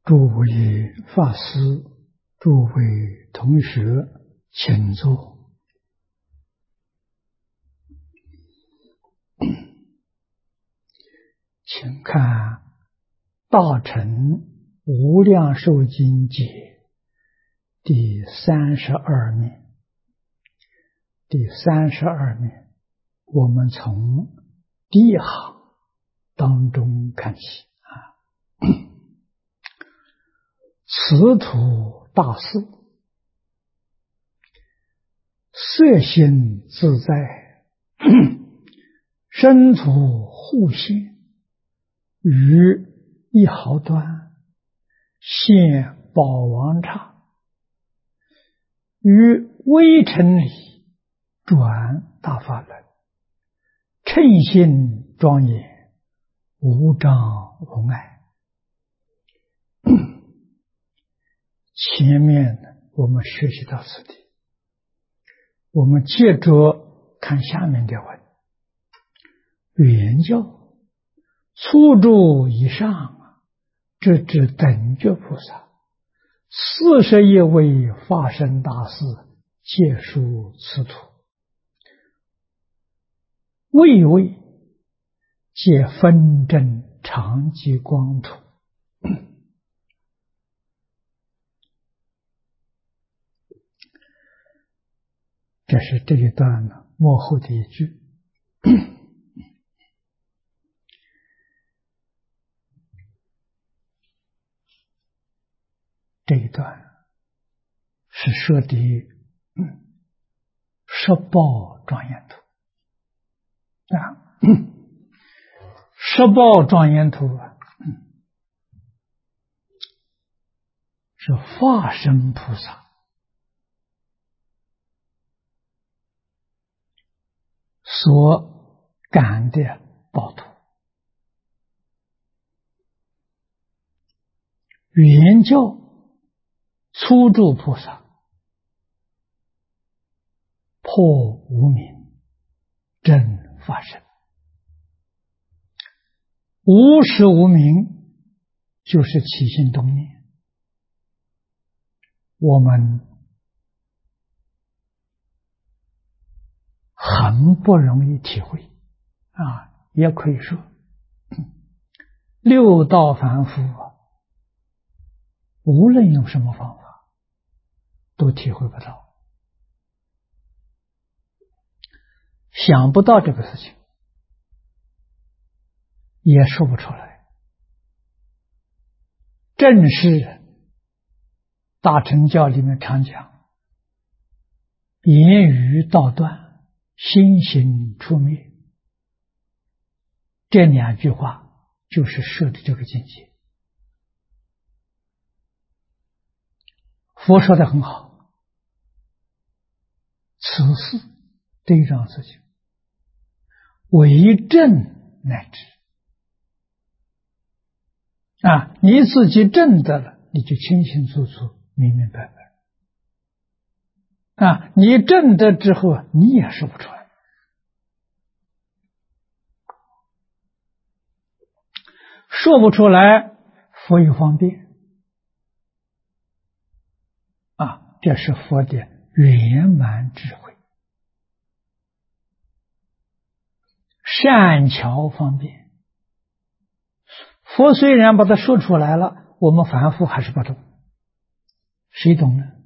诸位法师，诸位同学，请坐。请看《大乘无量寿经解》第32面。第32面，我们从第一行当中看起此土大事，色心自在，身土互现，于一毫端，现宝王刹，于微尘里转大法轮，称心庄严，无障无碍。前面我们学习到此地，我们接着看下面的文。原教初住以上，直至等觉菩萨，41位法身大士，皆属此土，位位皆分正常寂光土。这是这一段末后的一句。这一段是说的十报庄严土十报庄严土是化身菩萨所感的报土。原教初住菩萨破无明，证法身。无始无明就是起心动念，我们很不容易体会也可以说六道凡夫无论用什么方法都体会不到，想不到这个事情，也说不出来。正是大乘教里面常讲，言语道断，心行出灭，这两句话就是说的这个境界。佛说的很好，此事这一桩事情为正乃至你自己证得了，你就清清楚楚明明白白你证得之后你也说不出来，说不出来，佛有方便这是佛的圆满智慧，善巧方便。佛虽然把它说出来了，我们凡夫还是不懂。谁懂呢？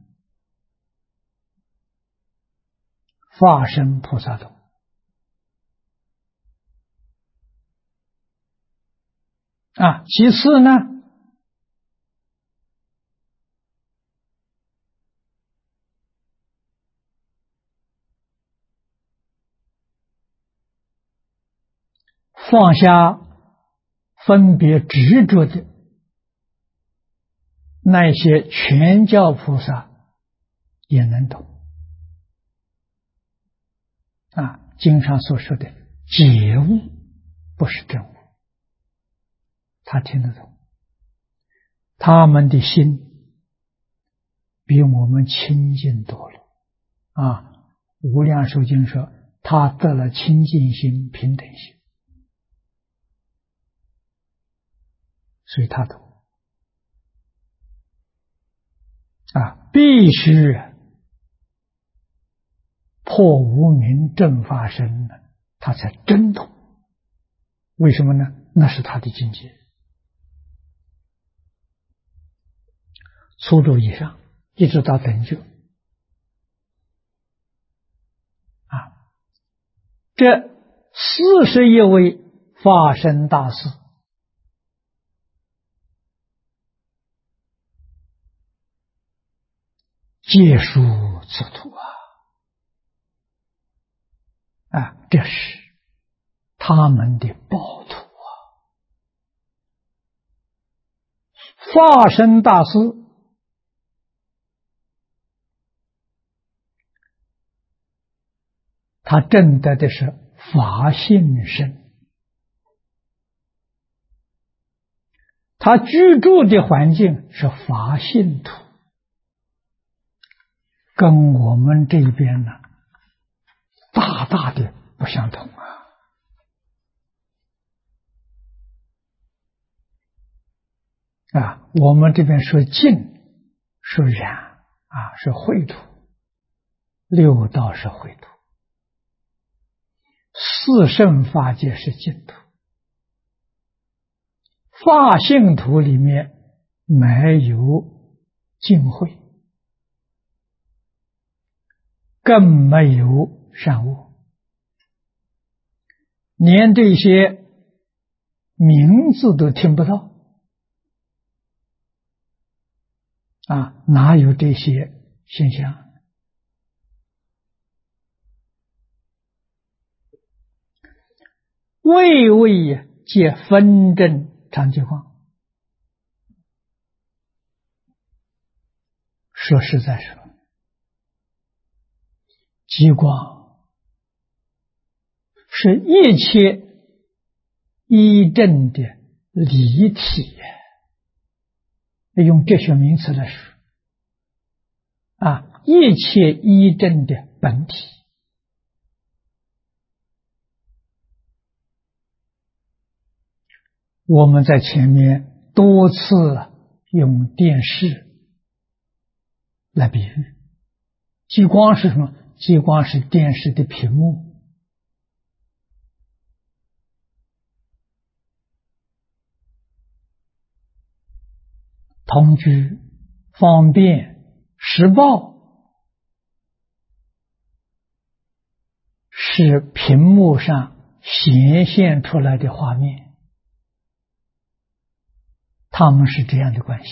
法身菩萨懂其次呢，放下分别执着的那些全教菩萨也能懂经上所说的解悟不是真悟，他听得懂，他们的心比我们清净多了无量寿经说他得了清净心、平等心，所以他懂。 必须破无明正法身，他才真懂。为什么呢？那是他的境界。初住以上，一直到等觉，这41位法身大士，皆属此土这是他们的报土法身大师他证得的是法性身，他居住的环境是法性土，跟我们这边呢大大的不相同我们这边说净说染是秽土，六道是秽土，四圣法界是净土，法性土里面没有净秽，更没有善恶，连这些名字都听不到哪有这些现象？位位皆分证常寂光。说实在说，极光是一切一证的离体，用这些名词来说一切一证的本体。我们在前面多次用电视来比喻，极光是什么？极光是电视的屏幕，同居、方便、时报是屏幕上显现出来的画面，他们是这样的关系。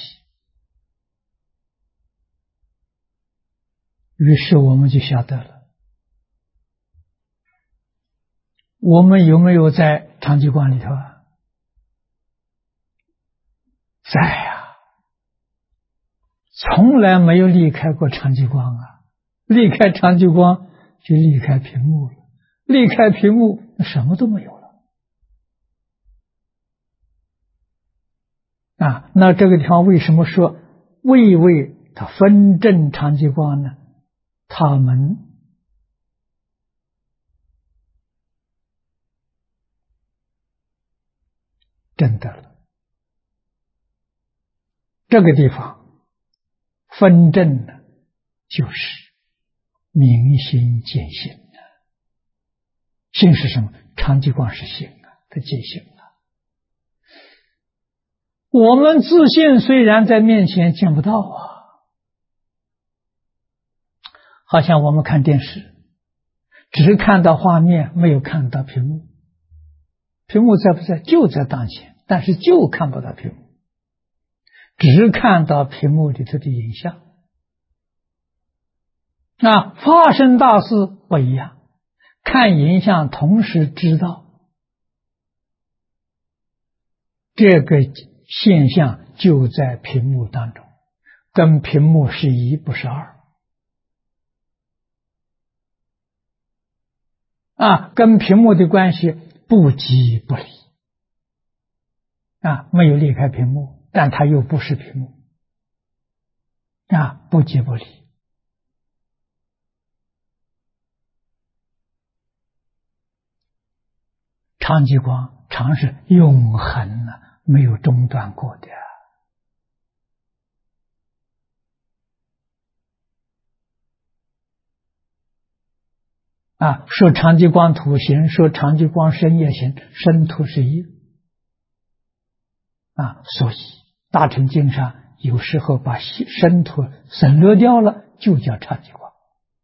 于是我们就晓得了，我们有没有在常寂光里头在从来没有离开过常寂光离开常寂光就离开屏幕了，离开屏幕什么都没有了那这个地方为什么说位位它分证常寂光呢？他们证得了。这个地方分证呢，就是明心见性性是什么？常寂光是性它见性了。我们自性虽然在面前见不到好像我们看电视只看到画面，没有看到屏幕，屏幕在不在？就在当前，但是就看不到屏幕，只看到屏幕里头的影像法身大士不一样，看影像同时知道这个现象就在屏幕当中，跟屏幕是一不是二跟屏幕的关系不即不离没有离开屏幕，但它又不是屏幕不即不离。常寂光常是永恒没有中断过的说长吉光土行，说长吉光身也行，身土是一所以大乘经上有时候把身土省略掉了，就叫长吉光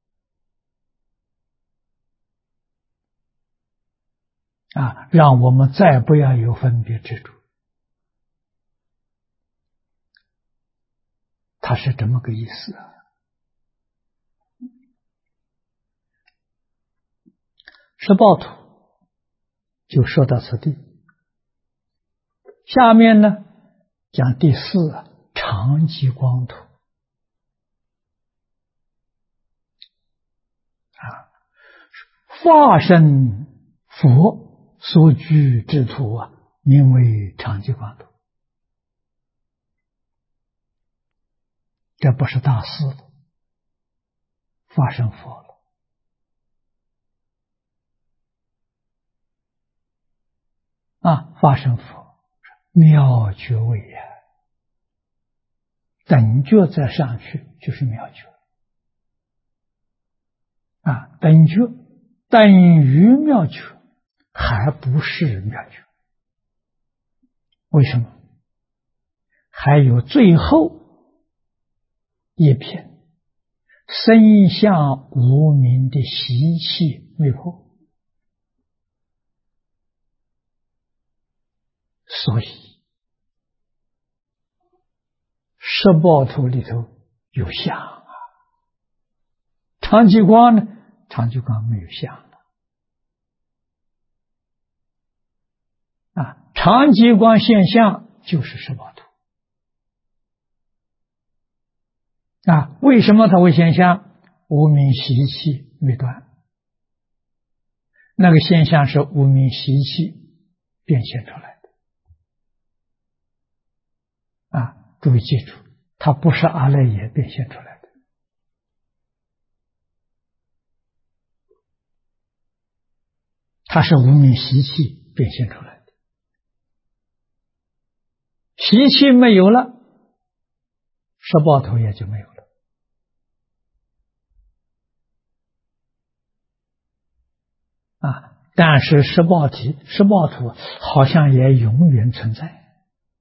让我们再不要有分别执着，它是这么个意思十报土就说到此地，下面呢讲第四长吉光土化身佛所居之土名为长吉光土。这不是大事了，化身佛了化身佛妙觉位等觉再上去就是妙觉等觉等于妙觉，还不是妙觉。为什么？还有最后一品身相无明的习气未破，所以十报土里头有相长吉光呢？长吉光没有相了长吉光现象就是十报土为什么它会现象？无明习气未断，那个现象是无明习气变现出来的注意记住，它不是阿赖耶变现出来的，它是无明习气变现出来的。习气没有了，十报土也就没有了但是十报土好像也永远存在。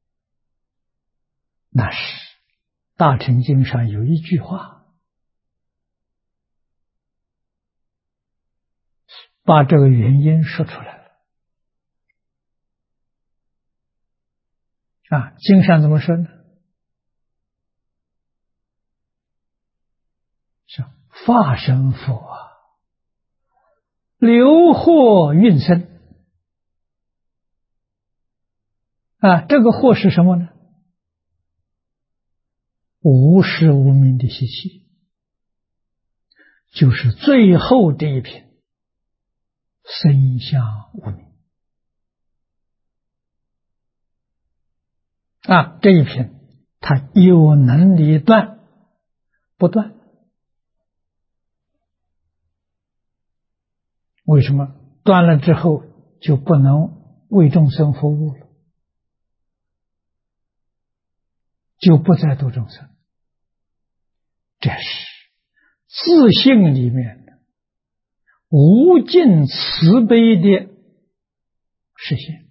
那是大乘经上有一句话，把这个原因说出来了经上怎么说呢？是化身佛流惑运生这个惑是什么呢？无始无明的习气，就是最后这一品身相无明这一品它有能力断不断。为什么？断了之后就不能为众生服务了，就不再度众生。这是自性里面的无尽慈悲的实现，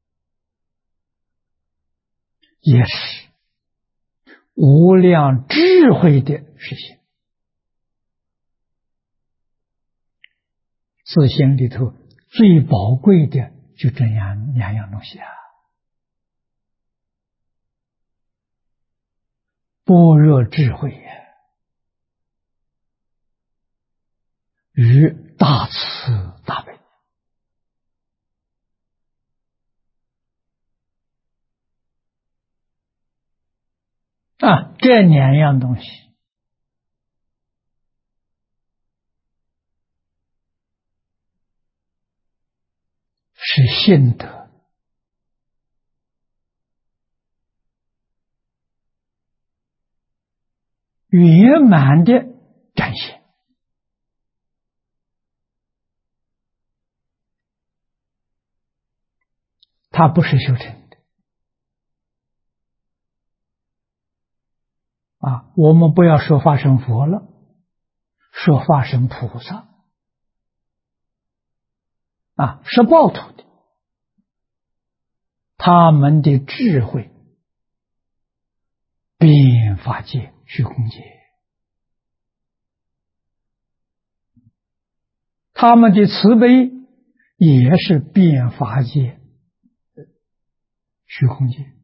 也是无量智慧的实现。自性里头最宝贵的就这样两样东西般若智慧与大慈大悲这两样东西是性德圆满的展现。它不是修成的我们不要说化身佛了，说化身菩萨是报土的，他们的智慧遍法界、虚空界，他们的慈悲也是遍法界、虚空界。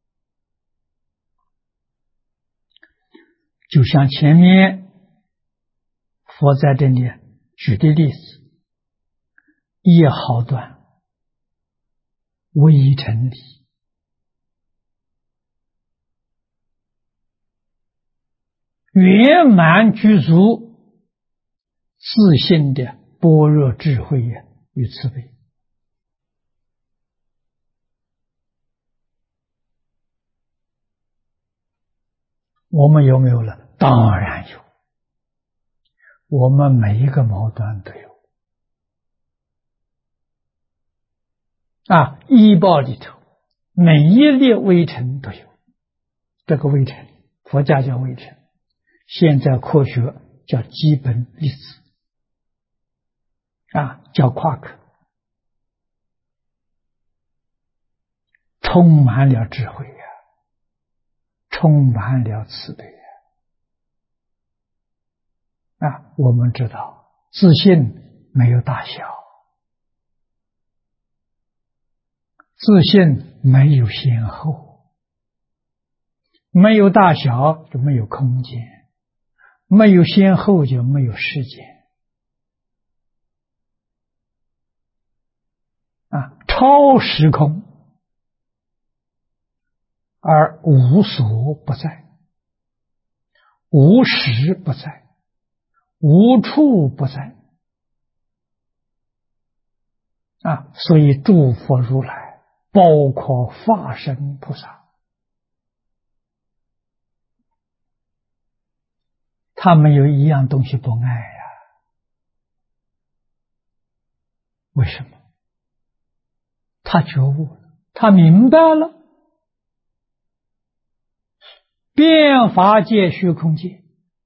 就像前面佛在这里举的例子，一毫断微尘里，圆满具足自信的般若智慧与慈悲。我们有没有了？当然有，我们每一个毛端都有。医报里头每一粒微尘都有，这个微尘佛家叫微尘，现在科学叫基本粒子，叫夸克，充满了智慧充满了慈悲我们知道自信没有大小，自信没有先后，没有大小就没有空间，没有先后就没有时间超时空而无所不在，无时不在，无处不在所以诸佛如来包括法身菩萨，他没有一样东西不爱为什么？他觉悟了，他明白了，遍法界、虚空界，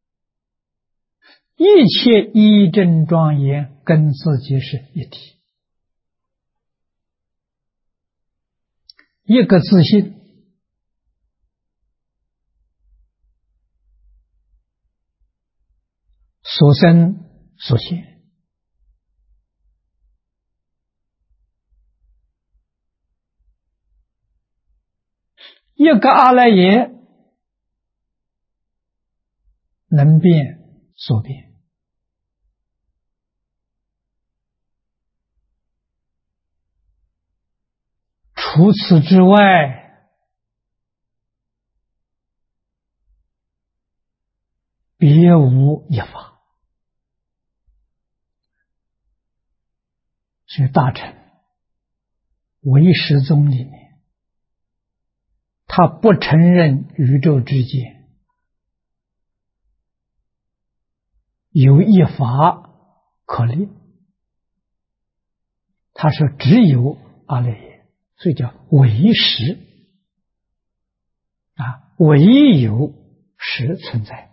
一切一真庄严跟自己是一体，一个自信所生所现，一个阿赖耶能变所变，除此之外别无一法。所以大乘唯识宗里面，他不承认宇宙之间有一法可立，他说只有阿赖耶，所以叫唯识唯有识存在，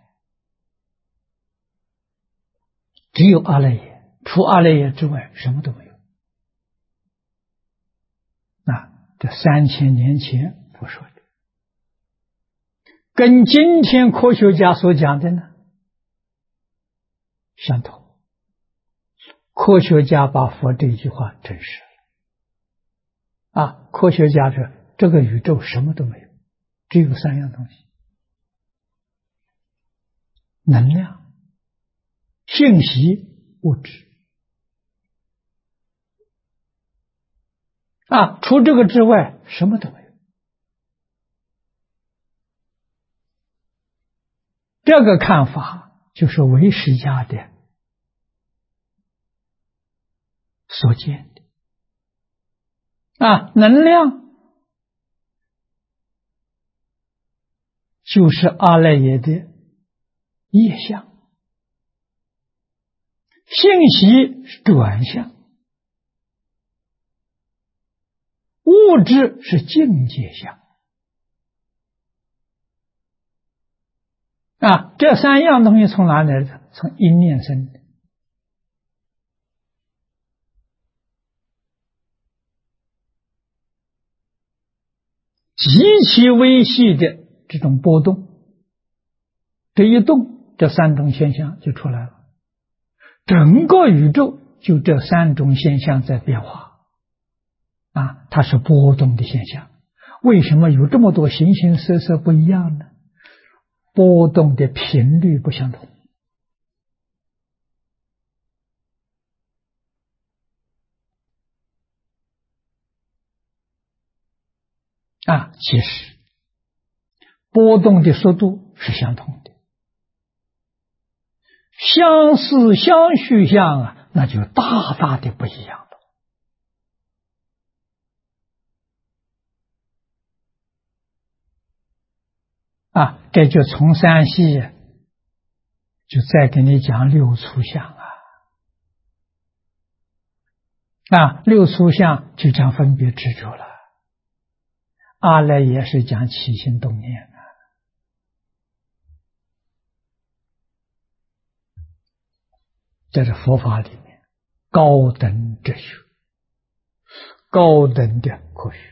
只有阿赖耶，除阿赖耶之外什么都没有。这3000年前佛说的，跟今天科学家所讲的呢相同。科学家把佛这句话证实了科学家说这个宇宙什么都没有，只有3样东西：能量、信息、物质除这个之外什么都没有。这个看法就是唯识家的所见的能量就是阿赖耶的业相，信息是转向，物质是境界相这3样东西从哪里来的？从一念生的。 极其微细的这种波动，这一动，这三种现象就出来了。整个宇宙就这三种现象在变化它是波动的现象。为什么有这么多形形色色不一样呢？波动的频率不相同其实波动的速度是相同的，相似相续相那就大大的不一样了这就从三系就再给你讲六粗相六粗相就讲分别执着了，阿赖也是讲起心动念这是佛法里面高等哲学，高等的科学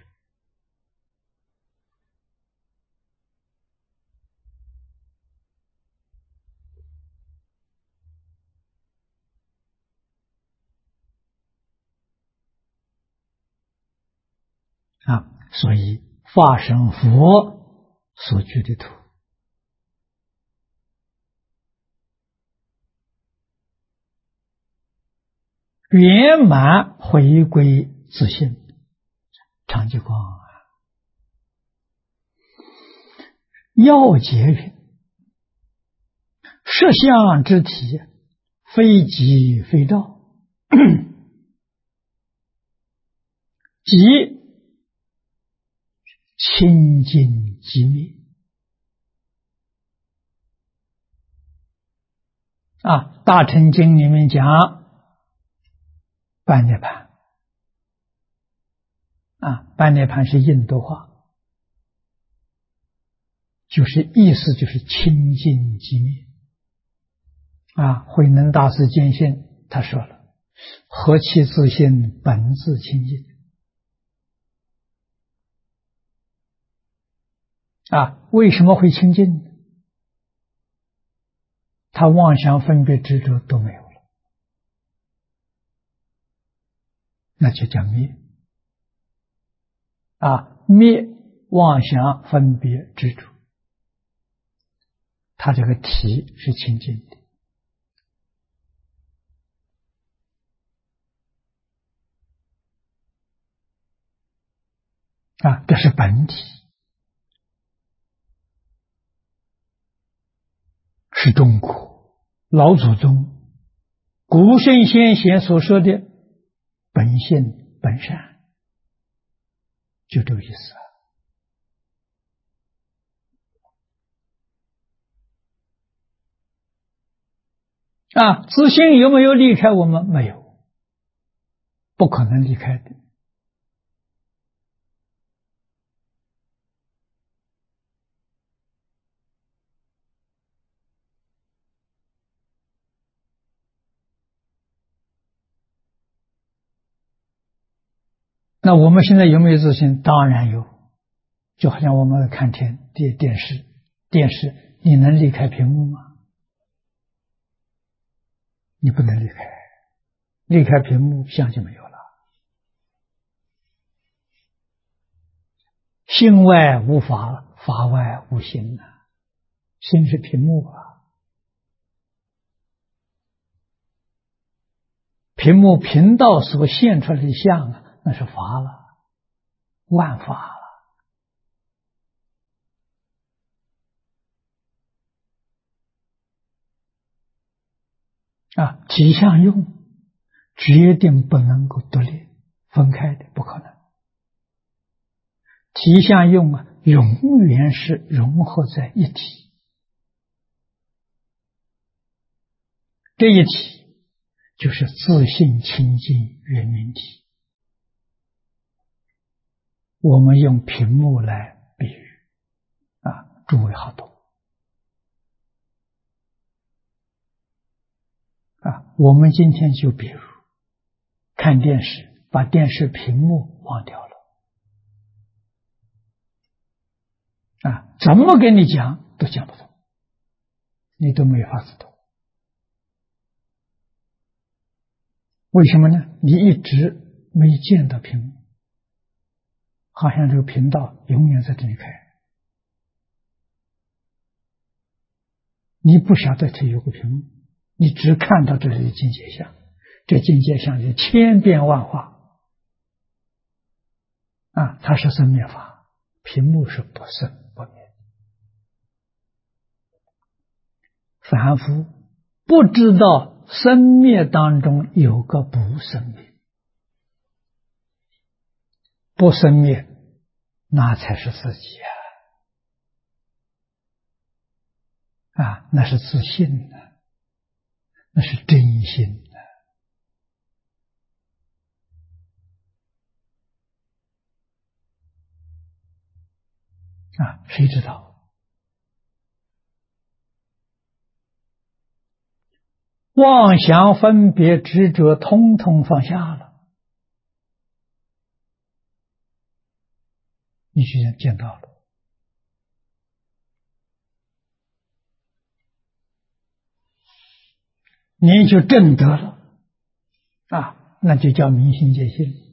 所以化身佛所居的土圆满回归自性，常寂光要解云：实相之体，非即非照，即清净即灭大乘经里面讲半涅槃半涅槃是印度话，就是意思就是清净即灭慧能大师见性他说了：何其自性，本自清净为什么会清净？他妄想分别执着都没有了，那就叫灭灭妄想分别执着，他这个体是清净的这是本体，是中国老祖宗古圣先贤所说的本性本善，就这个意思自性有没有离开我们？没有，不可能离开的那我们现在有没有自信？当然有，就好像我们看电视，你能离开屏幕吗？你不能离开，离开屏幕相就没有了。心外无法，法外无心心是屏幕屏幕频道所现出来的相那是法了，万法了体相用决定不能够独立分开的，不可能。体相用永远是融合在一体，这一体就是自性清净圆明体。我们用屏幕来比喻诸位好懂我们今天就比如看电视，把电视屏幕忘掉了， 怎么跟你讲都讲不通，你都没法子懂。为什么呢？你一直没见到屏幕，好像这个频道永远在这里开，你不晓得它有个屏幕，你只看到这里的境界相，这境界相是千变万化它是生灭法，屏幕是不生不灭。凡夫不知道生灭当中有个不生灭，不生灭那才是自己那是自信那是真心谁知道？妄想分别执着通通放下了，你就见到了。你就证得了那就叫明心见性。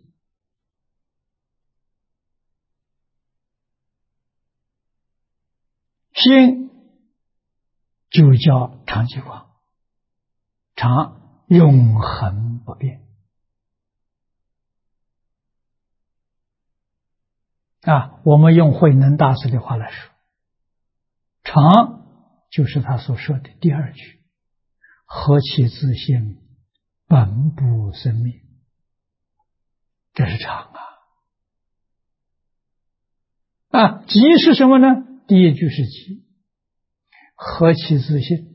心就叫常寂光，常永恒不变我们用慧能大师的话来说，常就是他所说的第二句，何其自性本不生灭，这是常寂是什么呢？第一句是寂，何其自性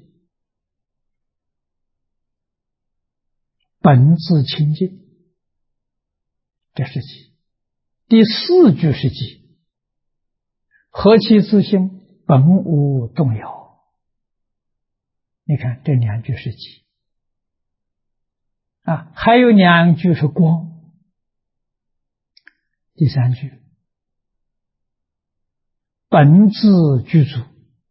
本自清净，这是寂。第四句是寂，何其自性本无动摇，你看这两句是寂还有两句是光。第三句本自具足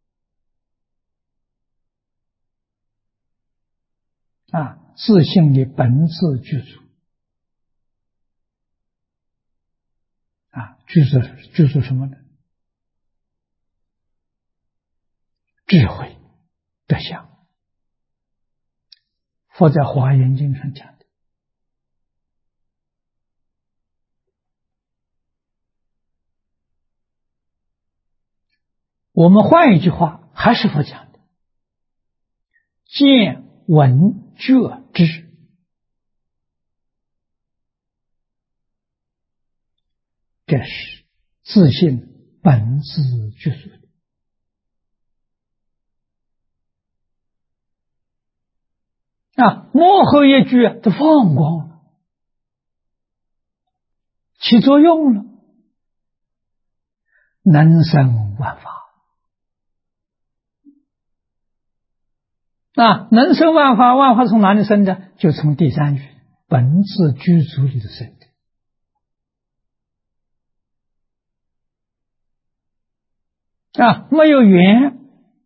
自性的本自具足具足什么呢？智慧德相。佛在华严经上讲的，我们换一句话，还是佛讲的，见闻觉知，这是自性本自具足的幕后一句都放光了，起作用了，能生万法能生万法，万法从哪里生的？就从第三句本自具足里头生的没有缘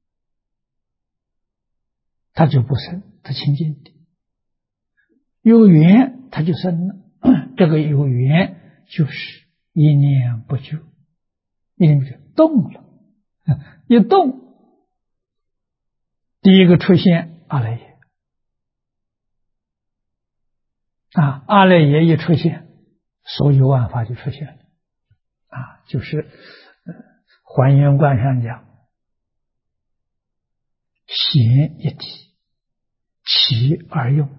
它就不生，它清净的；有缘它就生了。这个有缘就是一念不就，一念不就动了，一动，第一个出现阿赖耶阿赖耶一出现，所有万法就出现了就是还原观上讲，显一体，其而用，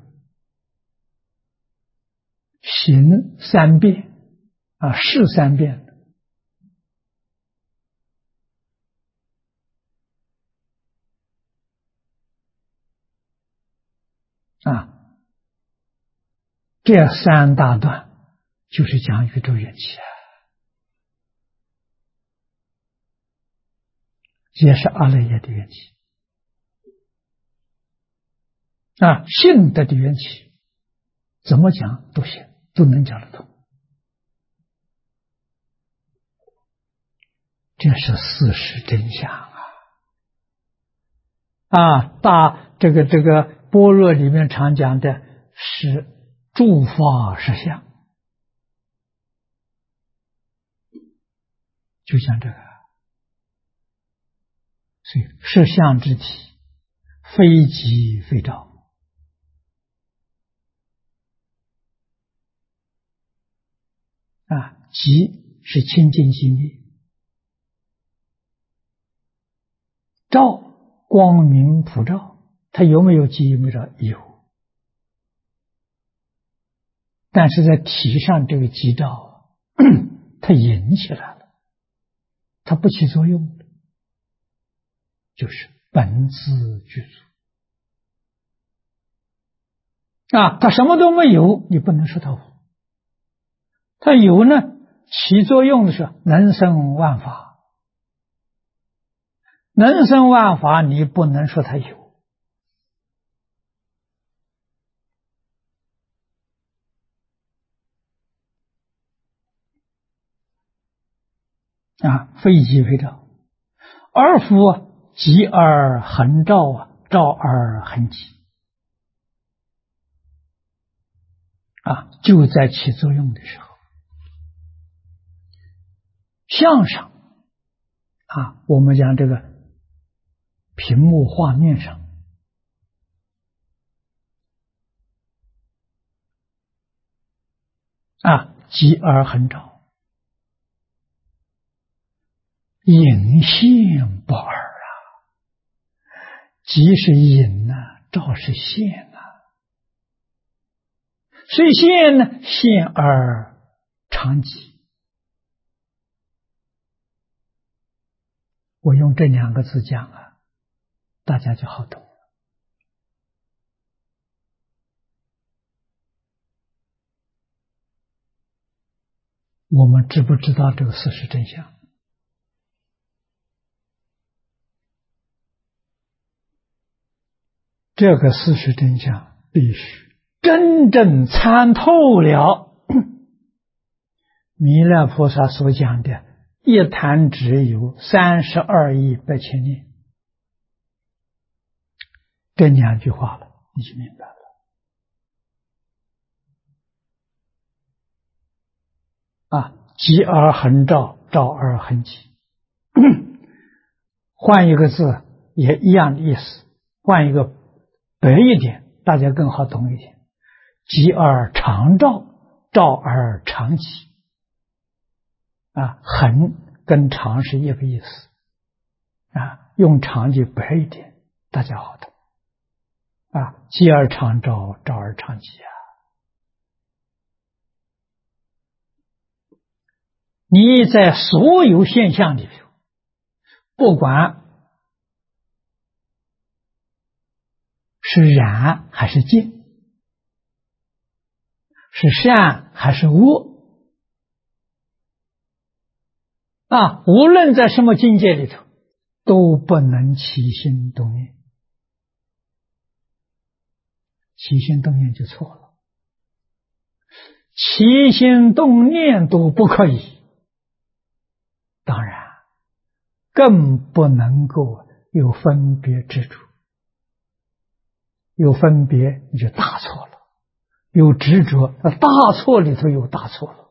行三变事三变这三大段就是讲宇宙缘起也是阿赖耶的缘起性德的缘起，怎么讲都行，都能讲得通。 这是事实真相这个般若里面常讲的是诸法实相，就像这个，所以实相之体，非即非照。即是清净寂灭，照光明普照，它有没有寂有没有照？有，但是在体上这个寂照它引起来了，它不起作用的，就是本自具足它什么都没有，你不能说它无。它有呢，起作用的是能生万法，能生万法，你不能说它有非即非照，而复即而恒照照而恒即就在起作用的时候，相上我们讲这个屏幕画面上即而恒照，影现不二即是影照是现虽现呢，现而常即。我用这两个字讲大家就好懂了。我们知不知道这个事实真相？这个事实真相必须真正参透了弥勒菩萨所讲的一弹指有32亿8千年，这两句话了，你就明白了即而恒照，照而恒即。换一个字也一样的意思，换一个白一点，大家更好懂一点。即而常照，照而常即恒跟常是一个意思用常就白一点，大家好懂即而常照，照而常即你在所有现象里头，不管是染还是净，是善还是恶无论在什么境界里头，都不能起心动念，起心动念就错了，起心动念都不可以，当然更不能够有分别执着，有分别你就大错了，有执着，大错里头有大错了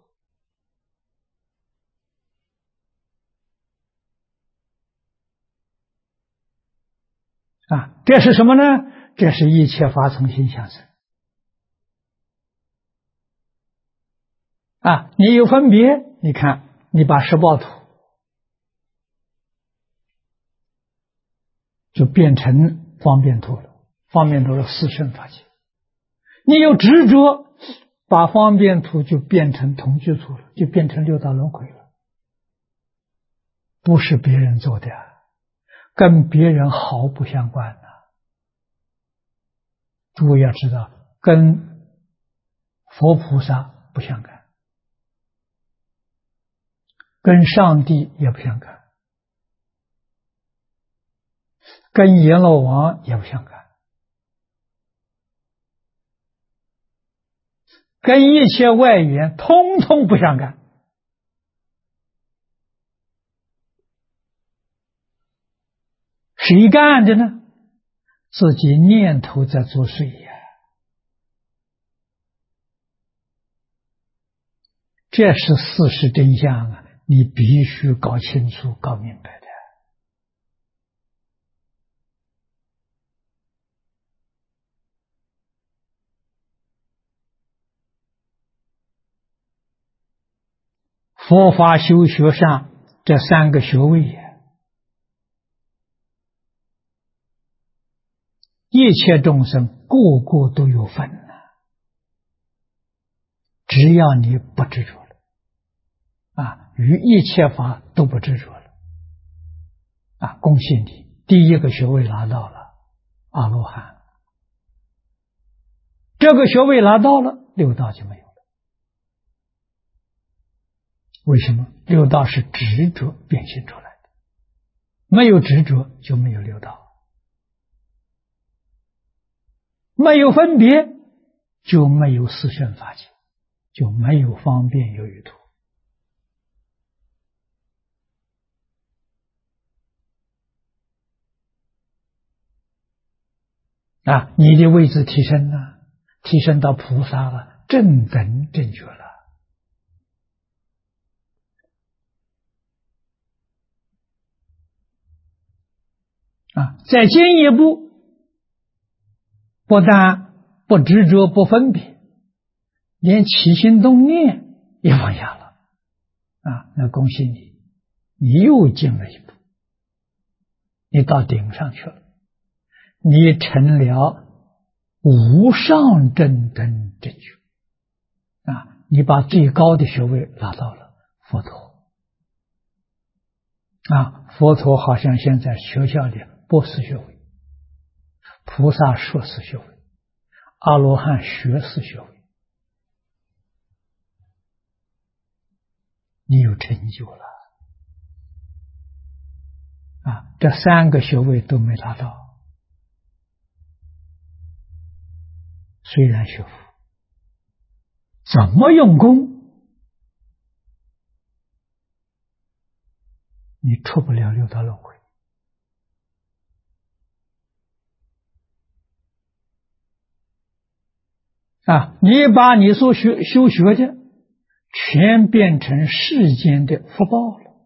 这是什么呢？这是一切法从心想生你有分别，你看你把十报图就变成方便图了，方便图是四圣法界。你有执着，把方便图就变成同居图了，就变成六道轮回了，不是别人做的跟别人毫不相关诸位要知道，跟佛菩萨不相干，跟上帝也不相干，跟阎罗王也不相干，跟一切外缘通通不相干谁干的呢？自己念头在作祟呀。这是事实真相啊！你必须搞清楚、搞明白的。佛法修学上这三个学位呀，一切众生个个都有份呐。只要你不执着了于一切法都不执着了恭喜你，第一个学位拿到了阿罗汉。这个学位拿到了，六道就没有了。为什么？六道是执着变现出来的，没有执着就没有六道，没有分别就没有四圣法界，就没有方便有余土。你的位置提升了，提升到菩萨了，正等正觉了。再进一步，不但不执着不分别，连起心动念也放下了那恭喜你，你又进了一步，你到顶上去了，你成了无上正等正觉你把最高的学位拿到了佛陀佛陀好像现在学校里博士学位，菩萨硕士学位，阿罗汉学士学位，你有成就了这三个学位都没达到，虽然学佛，怎么用功，你出不了六道轮回你把你所修学的全变成世间的福报了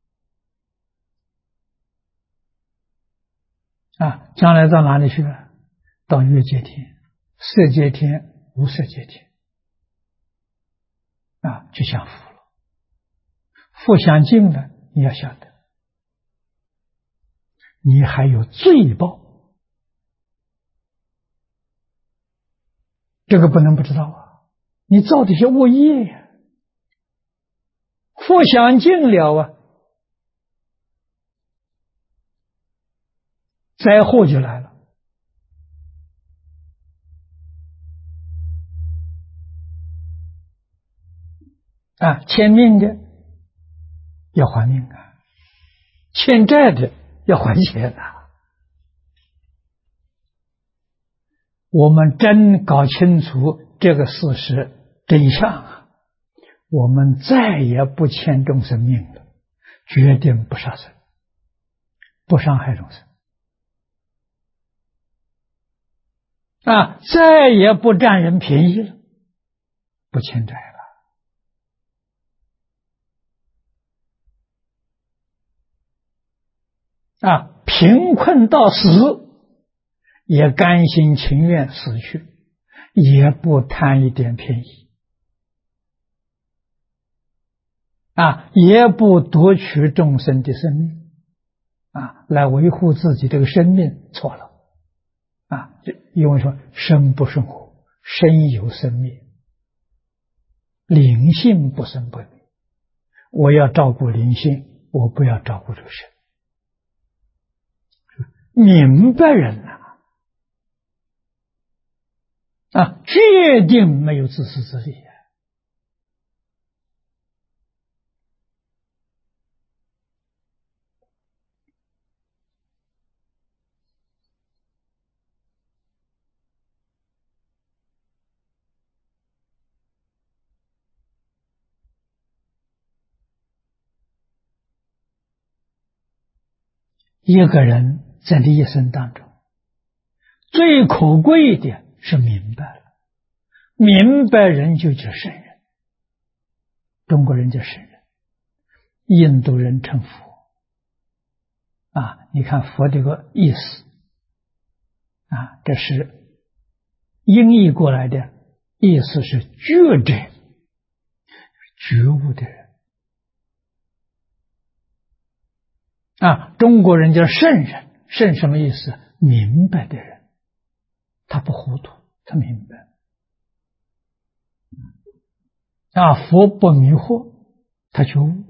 将来到哪里去了？到月界天、色界天、无色界天就享福了。福享尽了，你要晓得，你还有罪报，这个不能不知道你造的些恶业呀，福享尽了灾祸就来了欠命的要还命欠债的要还钱我们真搞清楚这个事实真相我们再也不欠众生命了，决定不杀生，不伤害众生再也不占人便宜了，不欠债了贫困到死也甘心情愿死去，也不贪一点便宜也不夺取众生的生命来维护自己这个生命，错了因为说生不生活，生有生灭，灵性不生不灭，我要照顾灵性，我不要照顾这个身。明白人决定没有自私自利一个人在你一生当中，最可贵的是明白了。明白人就叫圣人，中国人叫圣人，印度人称佛。你看佛这个意思这是音译过来的，意思是觉者，觉悟的人中国人叫圣人，圣什么意思？明白的人，他不糊涂，他明白佛不迷惑，他觉悟。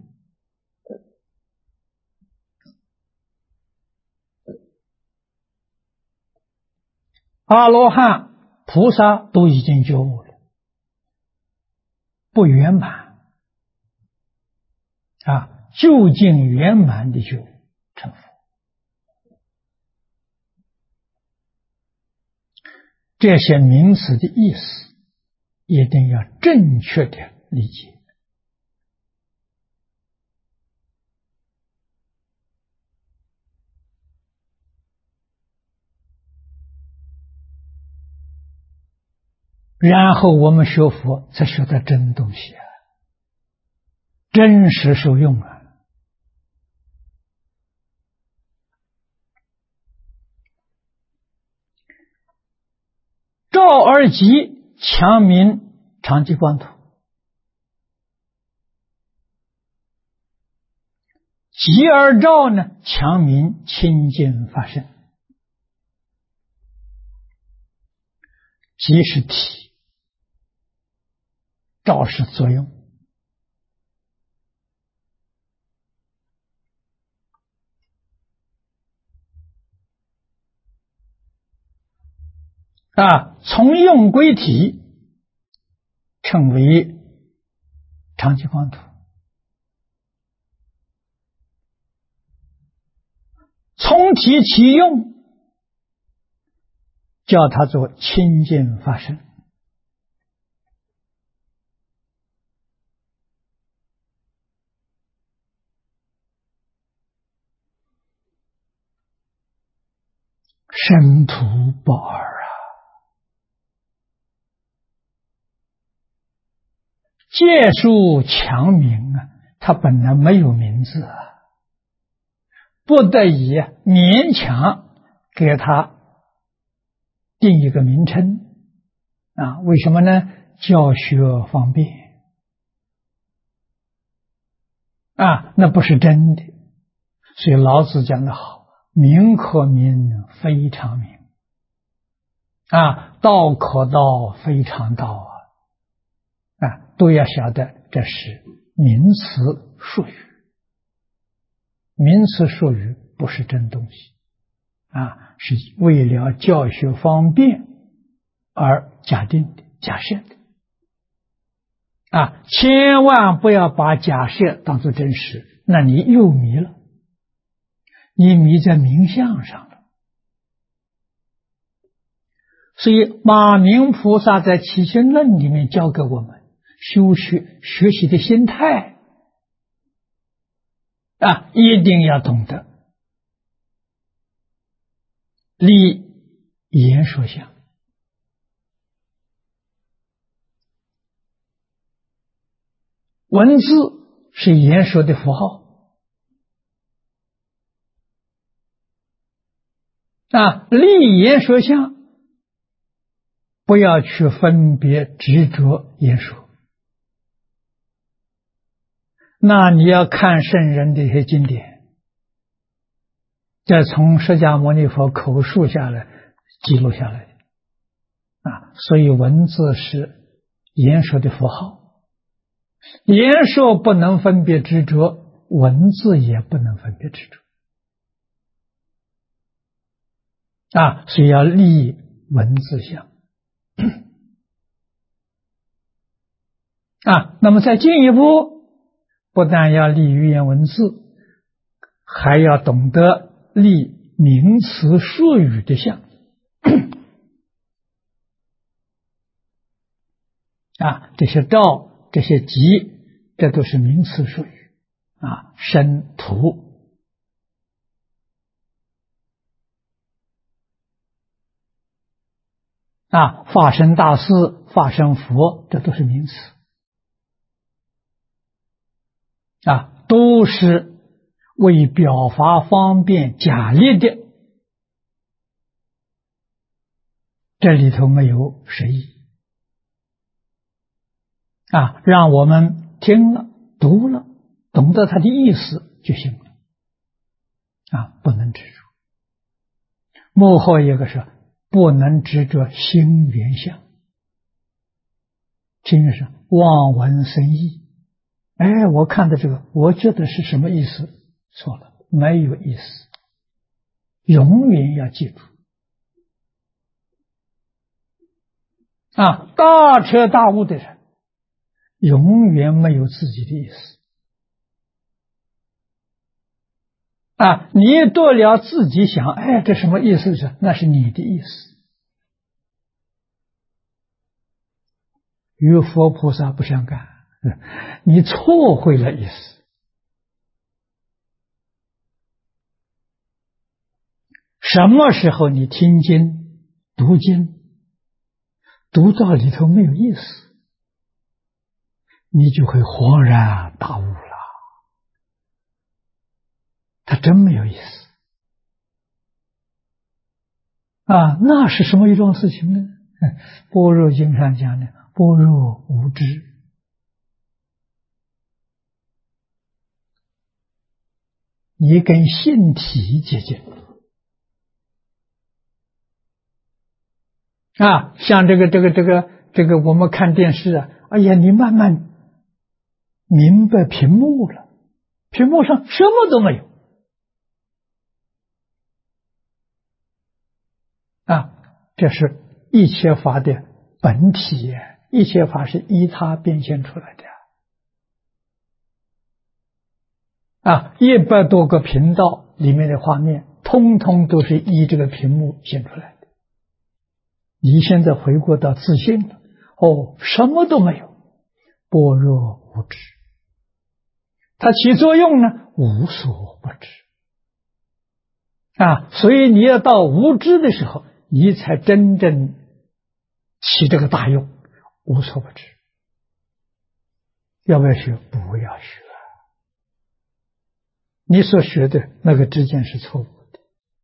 阿罗汉、菩萨都已经觉悟了，不圆满究竟圆满的觉悟成佛。这些名词的意思一定要正确的理解。然后我们学佛才学到真东西真实受用照而极，强明常寂光土；极而照呢，强明清净法身。极是体，照是作用。从用归体，称为常寂光土；从体起用，叫它做清净法身。身土不二界数强明它本来没有名字不得已勉强给它定一个名称为什么呢？教学方便那不是真的。所以老子讲得好，名可名，非常名道可道，非常道都要晓得这是名词术语，名词术语不是真东西是为了教学方便而假定的、假设的千万不要把假设当作真实，那你又迷了，你迷在名相上了。所以马明菩萨在起心论里面教给我们学习的心态一定要懂得立言说相。文字是言说的符号立言说相，不要去分别执着言说。那你要看圣人的一些经典，再从释迦牟尼佛口述下来记录下来的所以文字是言说的符号，言说不能分别执着，文字也不能分别执着所以要立文字相那么再进一步，不但要立语言文字，还要懂得立名词术语的相这些照、这些集，这都是名词术语身土法身大士、法身佛，这都是名词都是为表法方便假立的，这里头没有实义让我们听了、读了，懂得它的意思就行了不能执着。幕后一个是不能执着心缘相，听是望闻生义。我看的这个，我觉得是什么意思？错了，没有意思。永远要记住大彻大悟的人，永远没有自己的意思你多了自己想，这什么意思？那是你的意思，与佛菩萨不相干，你错会了意思。什么时候你听经、读经，读到里头没有意思，你就会恍然大悟了，它真没有意思那是什么一桩事情呢？般若经上讲的般若无知你跟性体接近像这个我们看电视你慢慢明白屏幕了，屏幕上什么都没有这是一切法的本体，一切法是依它变现出来的100多个频道里面的画面，通通都是依这个屏幕显出来的。你现在回过到自信了，什么都没有，般若无知，它起作用呢，无所不知所以你要到无知的时候，你才真正起这个大用，无所不知。要不要学？不要学。你所学的那个知见是错误的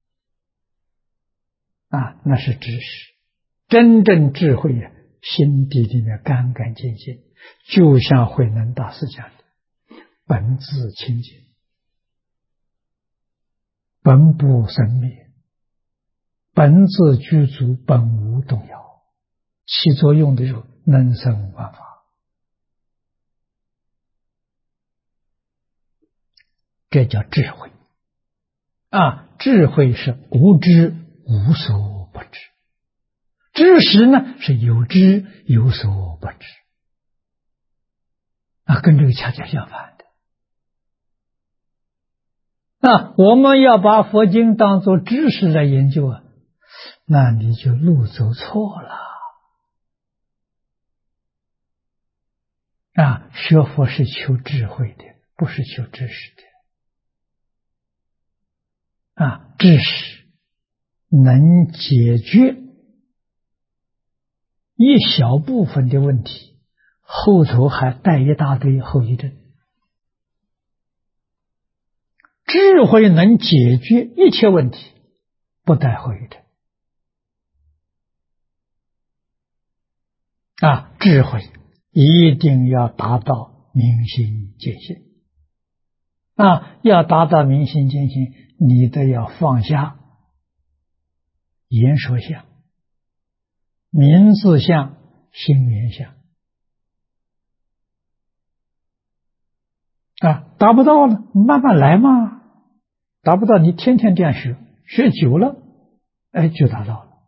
那是知识。真正智慧心底里面干干净净，就像慧能大师讲的，本自清净，本不生灭，本自具足，本无动摇，起作用的时候能生万法。这叫智慧智慧是无知无所不知，知识呢是有知有所不知跟这个恰恰相反的我们要把佛经当作知识来研究那你就路走错了学佛是求智慧的，不是求知识的知识能解决一小部分的问题，后头还带一大堆后遗症。智慧能解决一切问题，不带后遗症智慧一定要达到明心见性要达到明心见性，你都要放下言说相、名字相、心缘相达不到了慢慢来嘛，达不到你天天这样学，学久了就达到了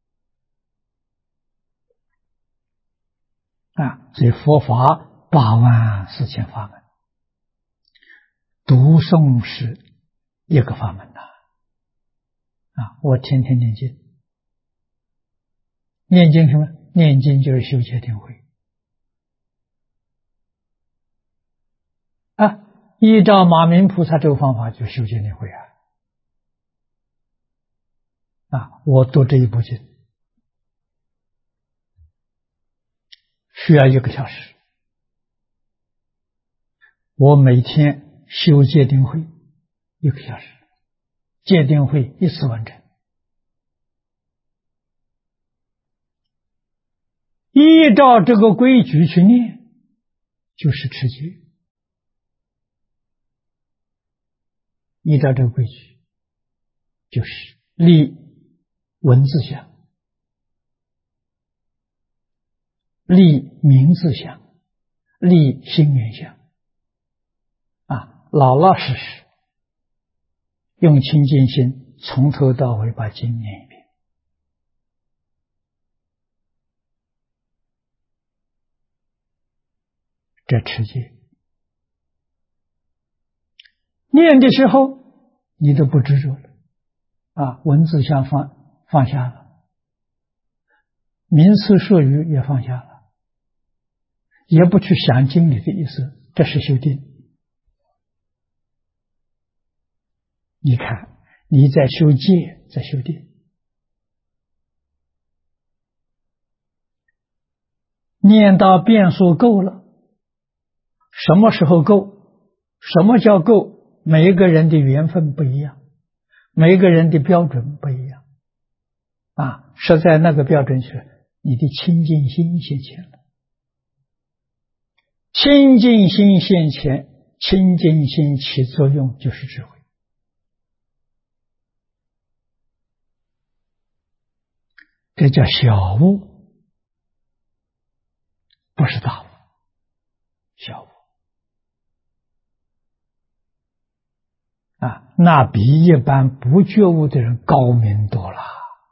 所以佛法84000法门，读诵是一个法门我天天念经，念经什么？念经就是修戒定慧依照马明菩萨这个方法就修戒定慧我读这一部经需要1个小时。我每天修戒定慧1个小时，戒定慧一次完成。依照这个规矩去念，就是持戒。依照这个规矩，就是立文字相，立名字相，立心缘相。老老实实用清净心从头到尾把经念一遍。这持戒念的时候你都不执着了文字相放下了，名词术语也放下了，也不去想经里的意思，这是修定。你看你在修戒，在修定。念到遍数够了，什么时候够？什么叫够？每一个人的缘分不一样，每一个人的标准不一样实在那个标准是你的清净心现前了。清净心现前，清净心起作用就是智慧。这叫小悟，不是大悟，小悟那比一般不觉悟的人高明多了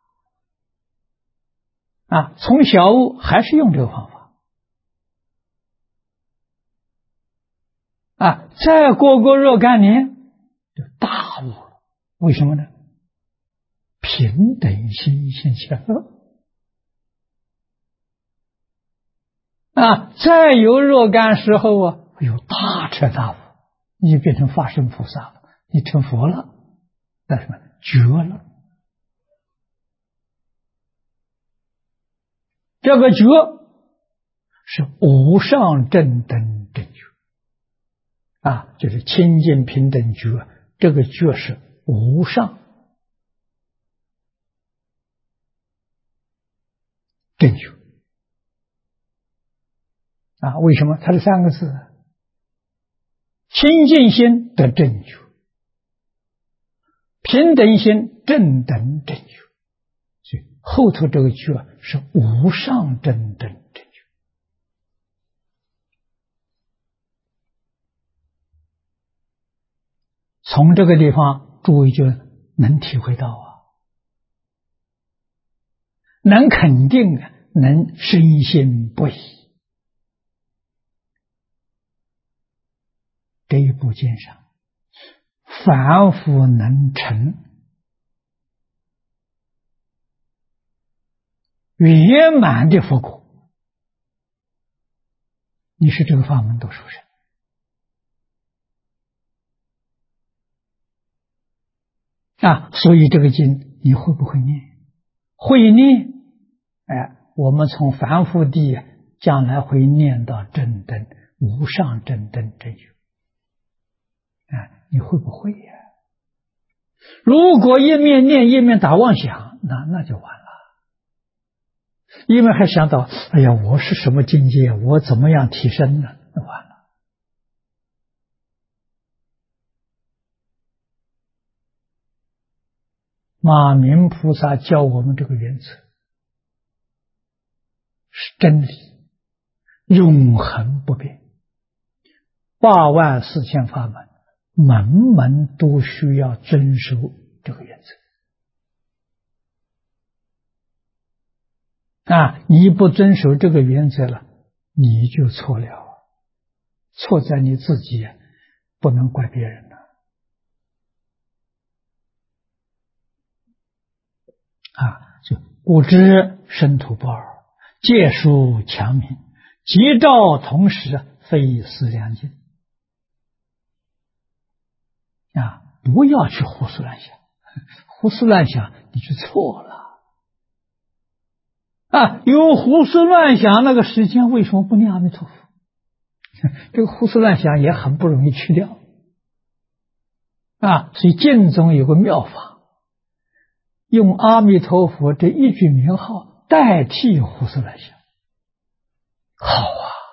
从小悟还是用这个方法再过个若干年就大悟了。为什么呢？平等心现前了再有若干时候有大彻大悟，你变成法身菩萨了，你成佛了，那什么觉了。这个觉是无上正等正觉就是清净平等觉，这个觉是无上正觉为什么？它是3个字，清净心得正觉，平等心正等正觉，所以后头这个觉是无上正等正觉。从这个地方诸位就能体会到能肯定能深信不疑。这一部经上凡夫能成圆满的佛果，你是这个法门都殊胜所以这个经你会不会念？会念我们从凡夫地将来会念到正等无上正等正觉你会不会呀？如果一面念一面打妄想，那就完了。因为还想到哎呀我是什么境界，我怎么样提升呢？那完了。马明菩萨教我们这个原则是真理，永恒不变，84000法门门门都需要遵守这个原则你不遵守这个原则了，你就错了，错在你自己，不能怪别人了就故知身土不二，戒书强明，吉兆同时，非思量尽不要去胡思乱想，胡思乱想你就错了有胡思乱想，那个时间为什么不念阿弥陀佛？这个胡思乱想也很不容易去掉所以净宗有个妙法，用阿弥陀佛这一句名号代替胡思乱想。好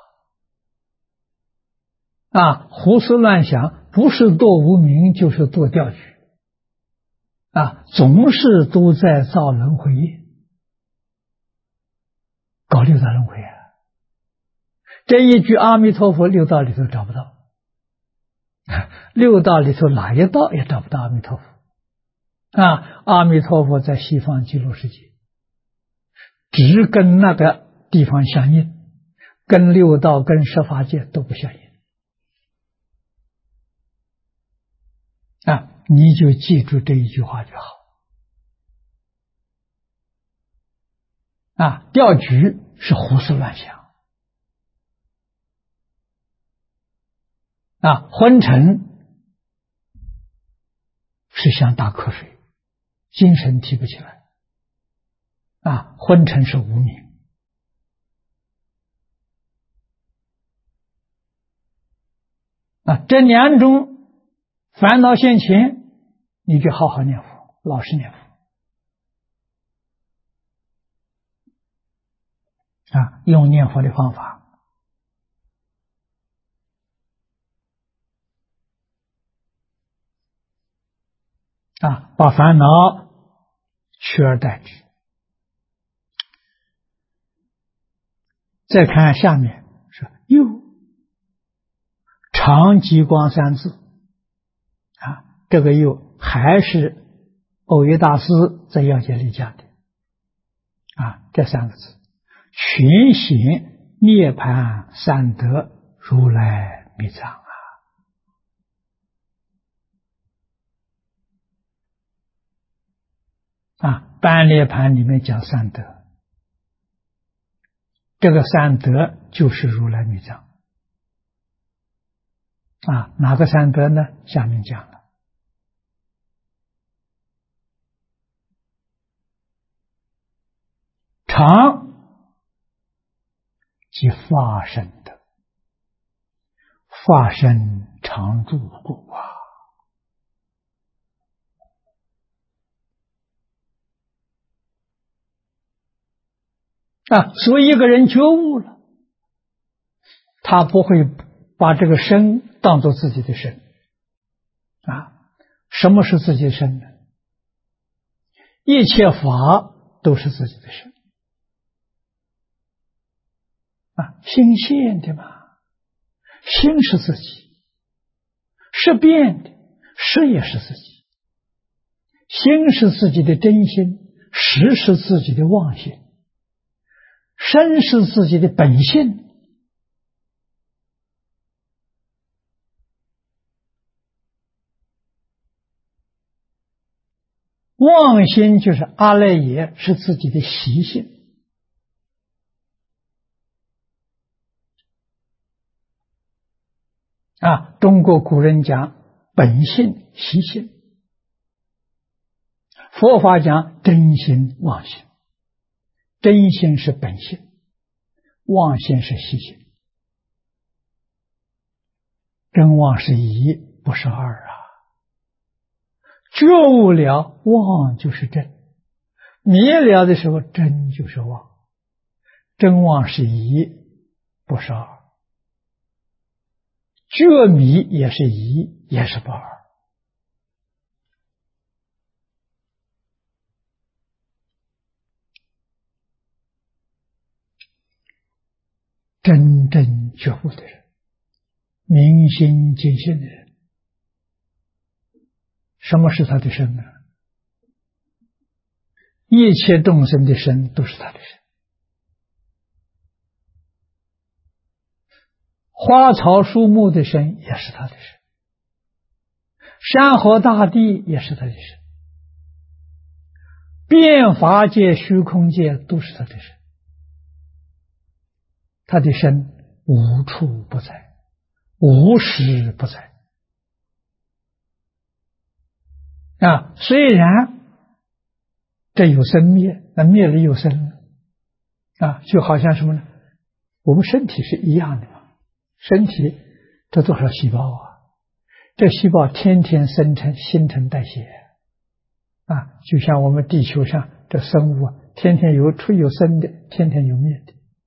胡思乱想不是堕无明，就是堕掉举总是都在造轮回业，搞六道轮回这一句阿弥陀佛，六道里头找不到，六道里头哪一道也找不到阿弥陀佛阿弥陀佛在西方极乐世界，只跟那个地方相应，跟六道跟十法界都不相应你就记住这一句话就好掉举是胡思乱想昏沉是像打瞌睡，精神提不起来昏沉是无明这两种烦恼现前，你就好好念佛，老实念佛用念佛的方法把烦恼取而代之。再看下面是又常极光三字这个又还是藕益大师在要解里讲的这三个字，群显涅槃三德如来密藏般涅槃里面讲三德，这个三德就是如来密藏哪个三德呢？下面讲了常即法身德，法身常住故所以一个人觉悟了，他不会把这个身当作自己的身什么是自己的身呢？一切法都是自己的身心现的嘛，心是自己，识变的，识也是自己，心是自己的真心，识是自己的妄心，身是自己的本性妄心就是阿赖耶，是自己的习性中国古人讲本性习性，佛法讲真心妄心，真心是本性，妄心是习性，真妄是一，不是二觉悟了，妄就是真，迷了的时候，真就是妄，真妄是一，不是二，觉迷也是一，也是不二。真正觉悟的人，明心见性的人，什么是他的身呢？一切众生的身都是他的身，花草树木的身也是他的身，山河大地也是他的身，变法界虚空界都是他的身，他的身无处不在，无时不在虽然这有生灭，那灭了又生了， 就好像什么呢？我们身体是一样的嘛，身体这多少细胞啊？这细胞天天生成新陈代谢就像我们地球上这生物天天有生的，天天有灭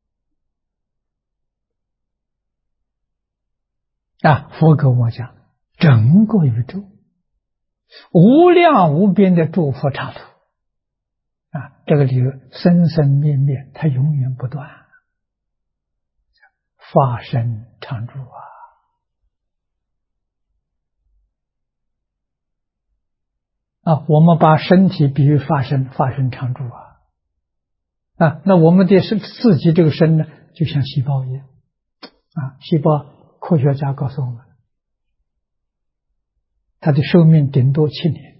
的佛跟我讲，整个宇宙无量无边的诸佛刹土这个理由生生灭灭，它永远不断，法身常住我们把身体比喻法身，法身常住那我们的自己这个身呢，就像细胞一样细胞科学家告诉我们，它的寿命顶多7年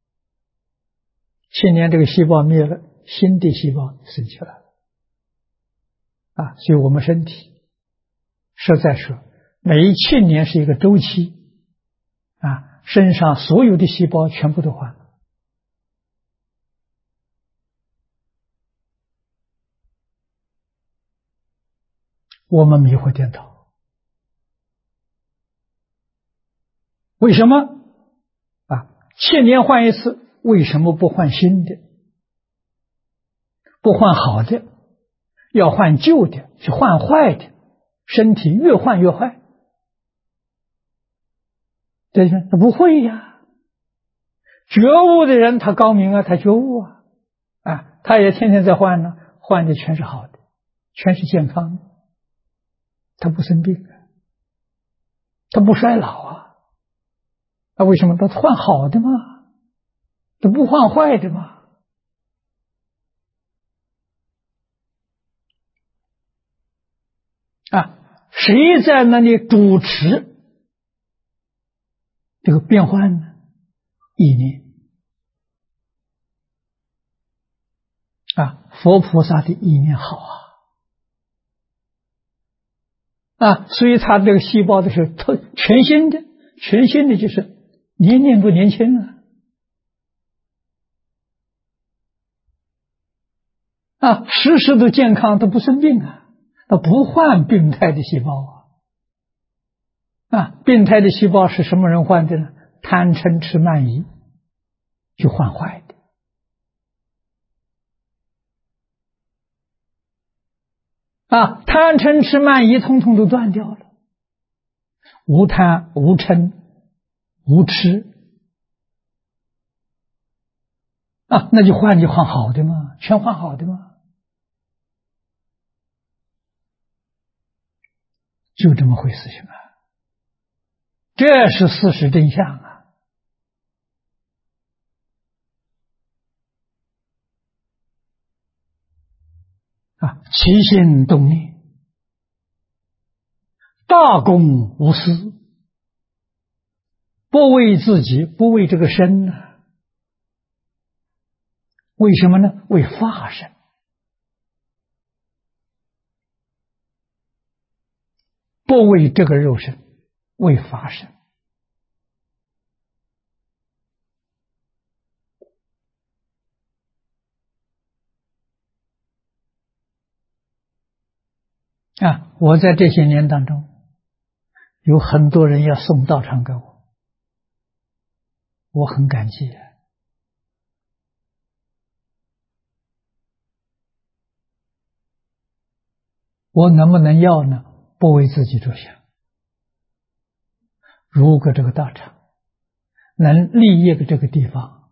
，7年这个细胞灭了，新的细胞生起来了所以我们身体实在说每7年是一个周期身上所有的细胞全部都换了。我们迷惑颠倒，为什么7年换一次，为什么不换新的？不换好的，要换旧的，是换坏的，身体越换越坏。对不对？不会呀，觉悟的人他高明他觉悟他也天天在换呢，换的全是好的，全是健康的，他不生病他不衰老为什么？他换好的嘛，他不换坏的嘛。谁在那里主持这个变换呢？意念佛菩萨的意念好所以他这个细胞的是全新的，全新的就是年年不年轻时时都健康，都不生病他不换病态的细胞病态的细胞是什么人换的呢？贪嗔痴慢疑去换坏的贪嗔痴慢疑通通都断掉了，无贪无嗔无痴那就换好的嘛，全换好的嘛，就这么回事情这是事实真相起心动念，大公无私，不为自己，不为这个身为什么呢？为法身。不为这个肉身，为法身我在这些年当中有很多人要送道场给我，我很感激我能不能要呢？不为自己着想，如果这个道场能利益的这个地方，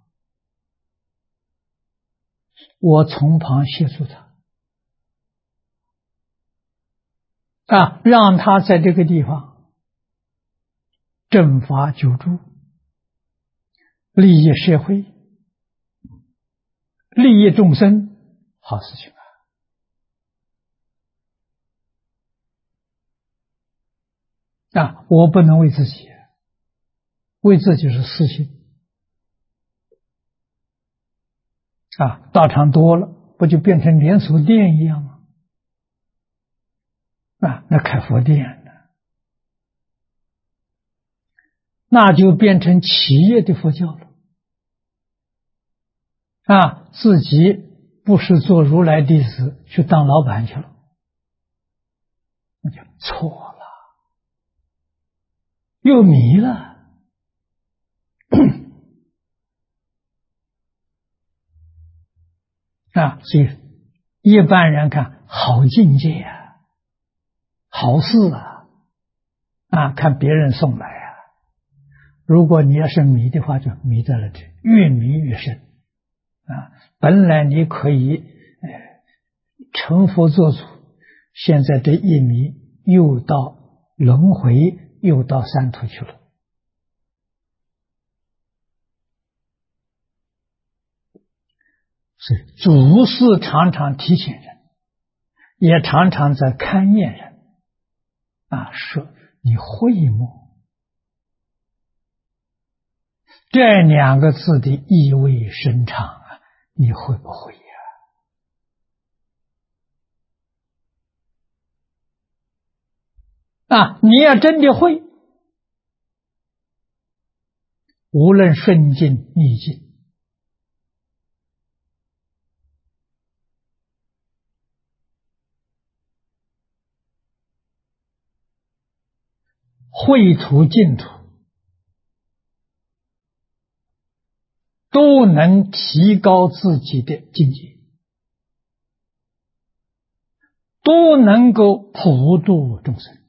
我从旁协助他让他在这个地方正法久住，利益社会，利益众生，好事情我不能为自己，为自己是私心道场多了，不就变成连锁店一样吗？那开佛店呢，那就变成企业的佛教了自己不是做如来弟子，去当老板去了，那就错了，又迷了。所以一般人看好境界啊，好事啊，看别人送来啊。如果你要是迷的话，就迷在了这，越迷越深啊。本来你可以成佛做主，现在这一迷又到轮回，又到三途去了。所以祖师常常提醒人，也常常在勘验人说你会吗？这两个字的意味深长啊，你会不会你要真的会，无论顺境逆境，秽土净土都能提高自己的境界，都能够普度众生。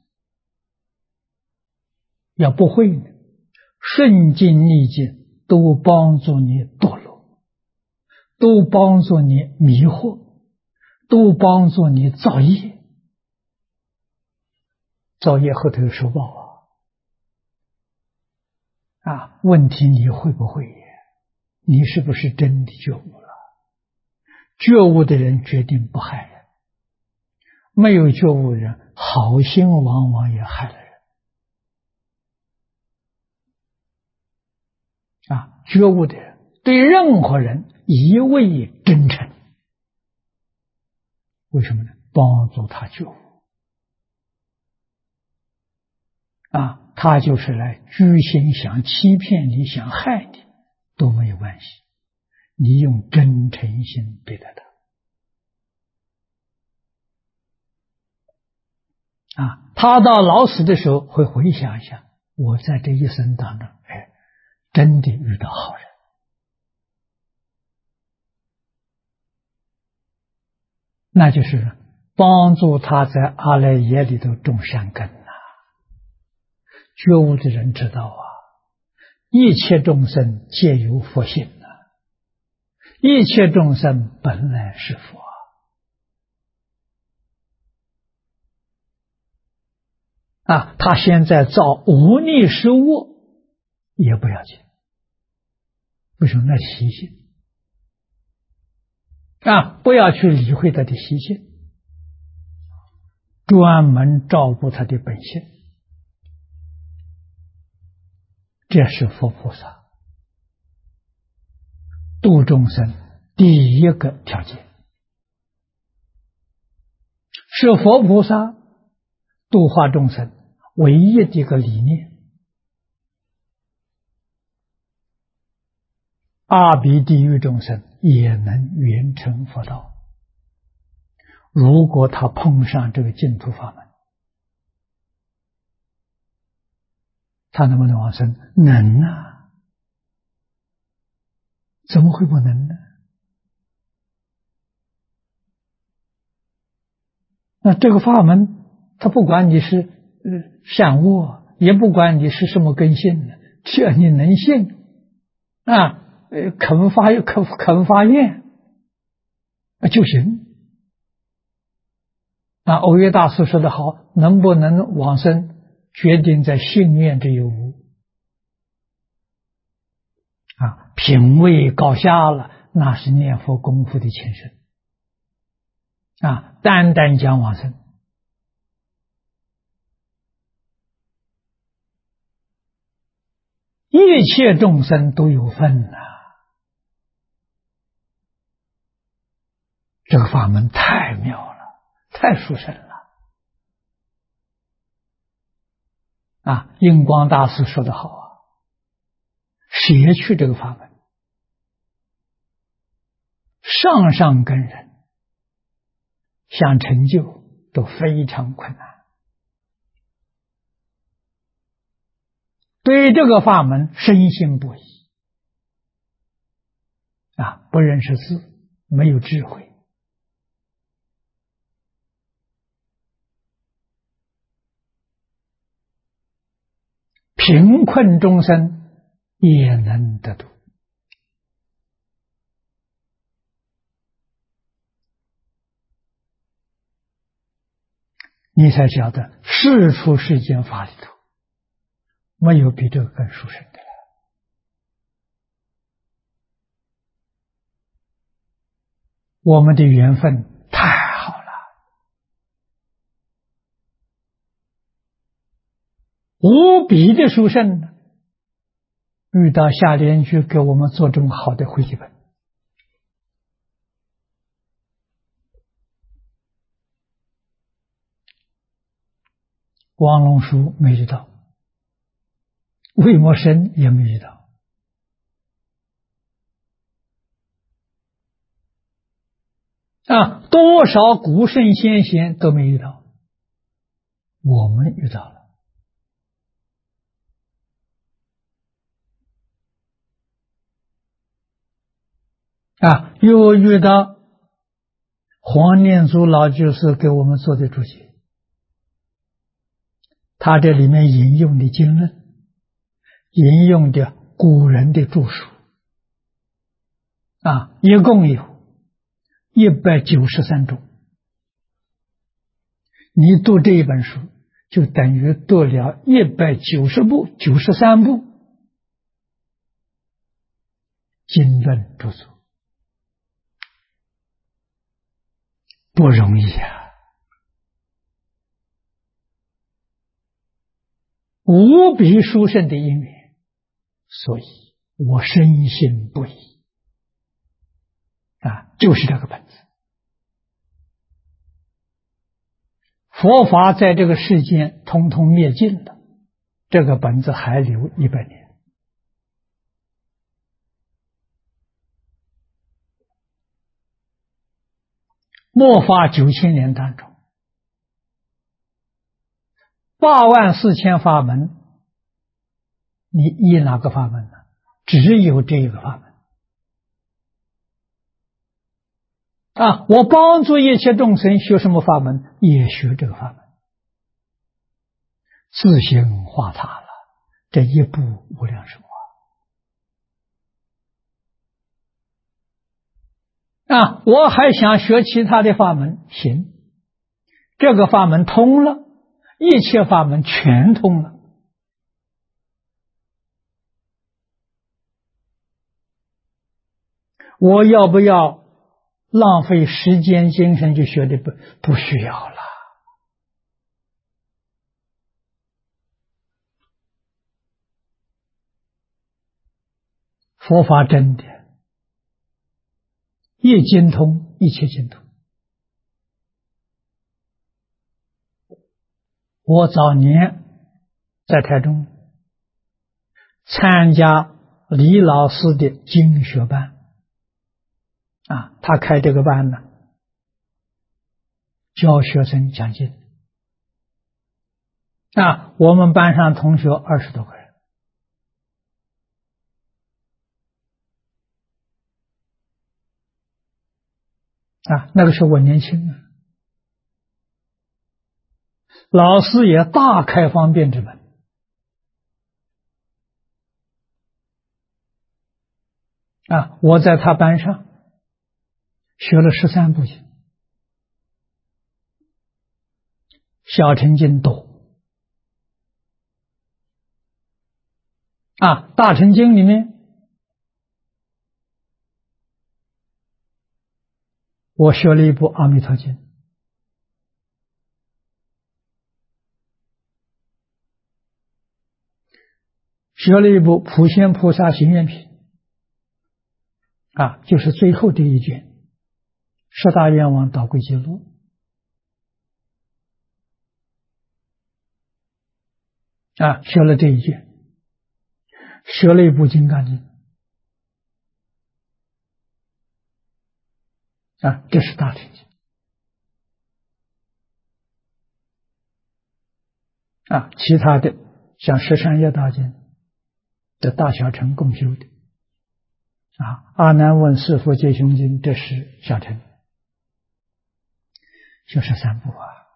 要不会呢，顺境逆境都帮助你堕落，都帮助你迷惑，都帮助你造业。造业后头有受报问题你会不会？你是不是真的觉悟了？觉悟的人决定不害人，没有觉悟的人好心往往也害了人觉悟的人对任何人一味真诚，为什么呢？帮助他觉悟他就是来居心想欺骗你，想害你都没有关系，你用真诚心对待他他到老死的时候会回想一下，我在这一生当中真的遇到好人，那就是帮助他在阿赖耶里头种善根觉悟的人知道一切众生皆有佛性一切众生本来是佛他现在造无逆失恶也不要紧，为什么？那习性不要去理会他的习性，专门照顾他的本性，这是佛菩萨度众生第一个条件，是佛菩萨度化众生唯一的一个理念。阿鼻地狱众生也能圆成佛道，如果他碰上这个净土法门，他能不能往生？能怎么会不能呢？那这个法门，他不管你是善恶，也不管你是什么根性的，只要你能信肯发愿就行欧约大师说的好，能不能往生决定在信愿这一无品位高下了，那是念佛功夫的前身单单讲往生，一切众生都有份这个法门太妙了，太殊胜了印光大师说得好学去这个法门， 上上根人想成就都非常困难。对这个法门深信不疑不认识字，没有智慧，贫困众生也能得度。你才晓得世出世间法里头没有比这个更殊胜的了。我们的缘分太好了，无比的殊胜呢。遇到下联去给我们做这么好的会集本，王龙书没遇到，魏默生也没遇到，多少古圣先贤都没遇到，我们遇到了。又遇到黄念祖老居士给我们做的注解，他这里面引用的经论，引用的古人的著述，一共有193种。你读这一本书，就等于读了190部、93部经论著作，不容易无比殊胜的因缘，所以我深信不疑就是这个本子。佛法在这个世间通通灭尽了，这个本子还留100年。末法9000年当中，84000法门，你依哪个法门呢？只有这一个法门。我帮助一切众生学什么法门，也学这个法门。自行化他了，这一部无量寿我还想学其他的法门，行，这个法门通了，一切法门全通了。我要不要浪费时间精神去学的？不需要了。佛法真的一精通，一切精通。我早年在台中参加李老师的经学班他开这个班呢，教学生讲经我们班上同学20多个人那个时候我年轻老师也大开方便之门我在他班上学了13部经，小乘经多大乘经里面我学了一部阿弥陀经，学了一部普贤菩萨行愿品就是最后的一卷十大愿望导归记录学了这一卷，学了一部金刚经这是大乘经其他的像十善业道经的大小乘共修的阿难问师父戒凶经，这是小乘，修13部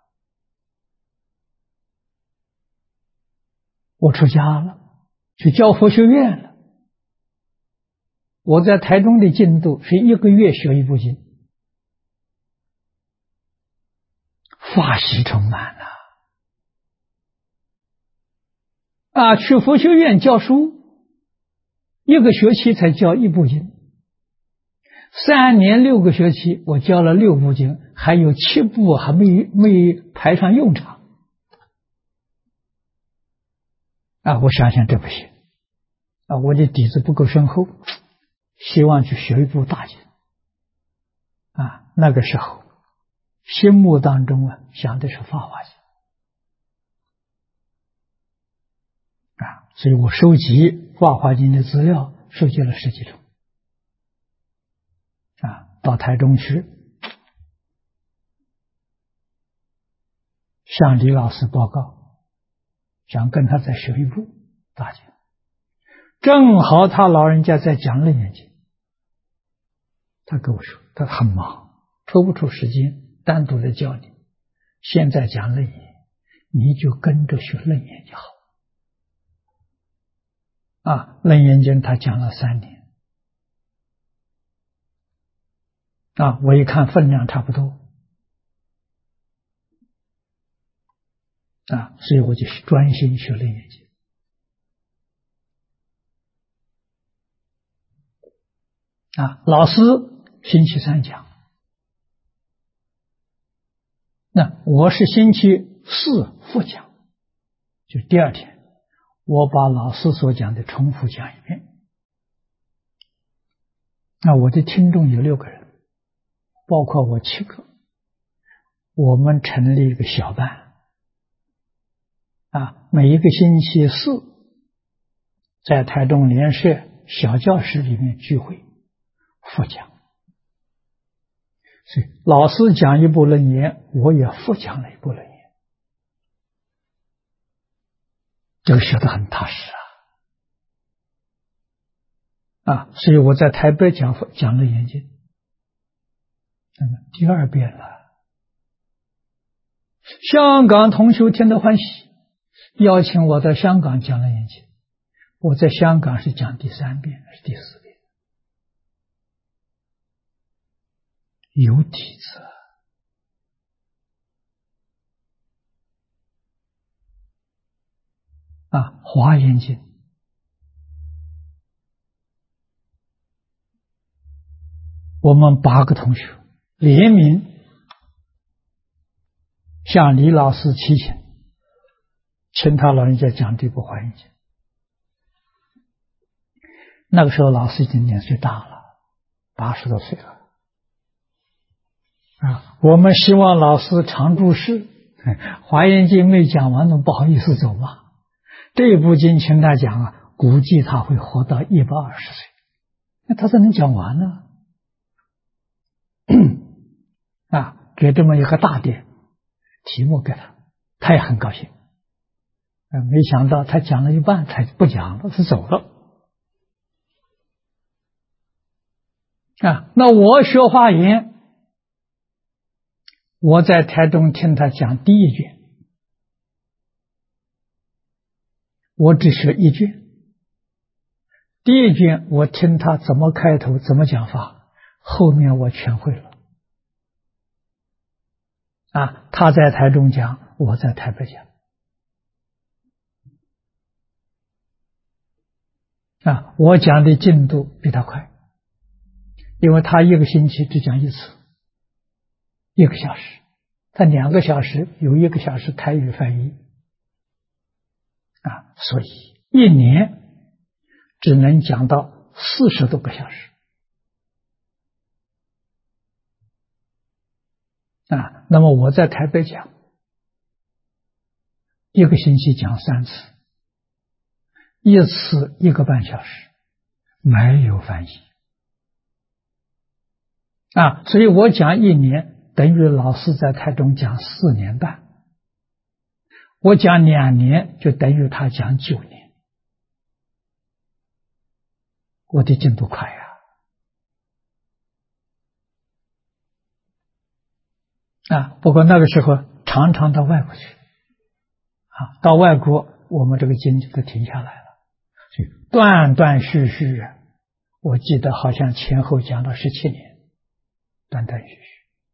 我出家了，去教佛学院了。我在台中的进度是1个月学1部经，法喜充满了去佛学院教书，1个学期才教1部经，3年6个学期我教了6部经，还有7部还没派上用场我想想这不行我的底子不够深厚，希望去学1部大经那个时候心目当中想的是法华经所以我收集法华经的资料收集了10几种到台中去向李老师报告，想跟他再学1部大经，正好他老人家在讲楞严经，他跟我说他很忙，抽不出时间单独的教你，现在讲楞严，你就跟着学楞严就好楞严经他讲了3年我一看分量差不多所以我就专心学楞严经老师星期3讲，那我是星期4复讲，就第2天我把老师所讲的重复讲一遍。我的听众有6个人，包括我7个，我们成立一个小班每一个星期4在台中联社小教室里面聚会复讲，所以老师讲1部楞严，我也复讲了1部楞严，这个学得很踏实所以我在台北讲楞严经第2遍了。香港同修听得欢喜，邀请我在香港讲楞严经，我在香港是讲第3遍还是第4遍，有底子华严经我们8个同学联名向李老师祈请他老人家讲这部华严经。那个时候老师已经年岁大了，80多岁了我们希望老师常住世，华严经没讲完都不好意思走嘛，这部经请他讲估计他会活到120岁，那他才能讲完呢给这么一个大典题目给他也很高兴没想到他讲了一半才不讲了，是走了那我学华严，我在台中听他讲第1卷，我只学1卷，第1卷我听他怎么开头怎么讲法，后面我全会了他在台中讲，我在台北讲我讲的进度比他快，因为他1个星期只讲1次，1个小时，他2个小时有1个小时台语翻译所以1年只能讲到40多个小时那么我在台北讲1个星期讲3次，1次1个半小时，没有翻译所以我讲1年，等于老师在台中讲4年半。我讲2年，就等于他讲9年。我的进度快不过那个时候常常到外国去，到外国我们这个经就停下来了，所以断断续续我记得好像前后讲了17年，断断续续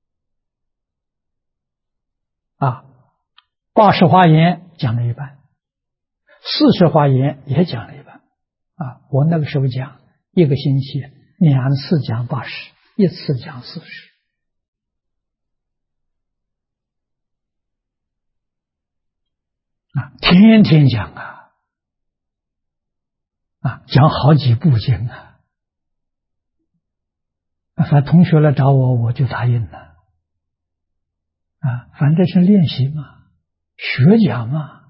80华严讲了一半，40华严也讲了一半我那个时候讲1个星期2次讲80，1次讲40。天天讲讲好几部经反正同学来找我，我就答应了反正是练习嘛，学讲嘛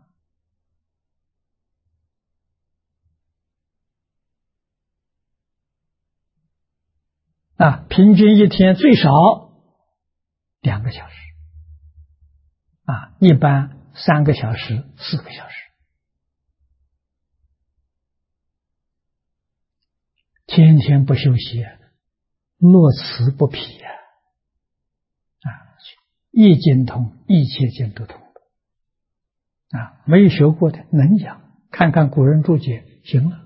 平均一天最少2个小时一般3个小时4个小时，天天不休息，乐此不疲一经通，一切经都通没有学过的能讲，看看古人注解行了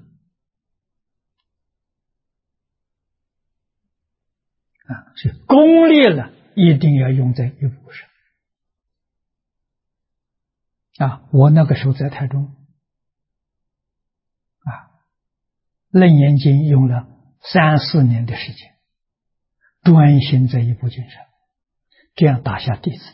所以功力了一定要用在一部上我那个时候在台中楞严经用了3、4年的时间，专心在一部经上，这样打下弟子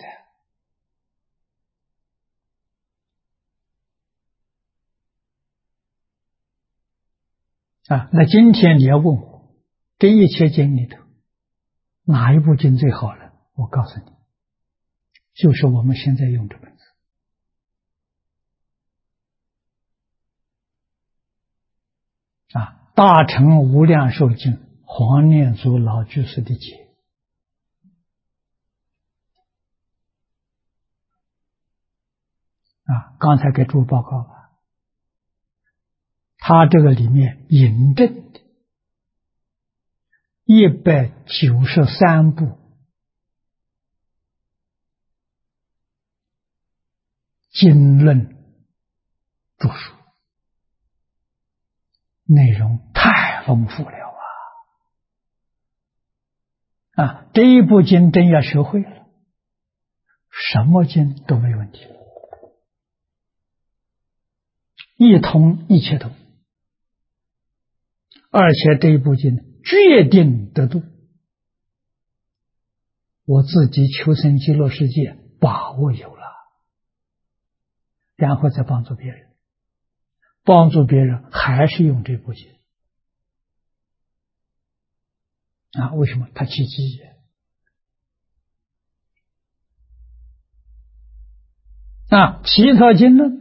的那今天你要问我这一切经里头哪一部经最好了，我告诉你，就是我们现在用这本字大乘无量寿经黄念祖老居士的解刚才给诸位报告了，他这个里面引证的193部经论著述，内容太丰富了这一部经真要学会了，什么经都没问题，一通一切通，而且这一部经决定得度，我自己求生极乐世界把握有了，然后再帮助别人，帮助别人还是用这部经为什么？他契机其他经呢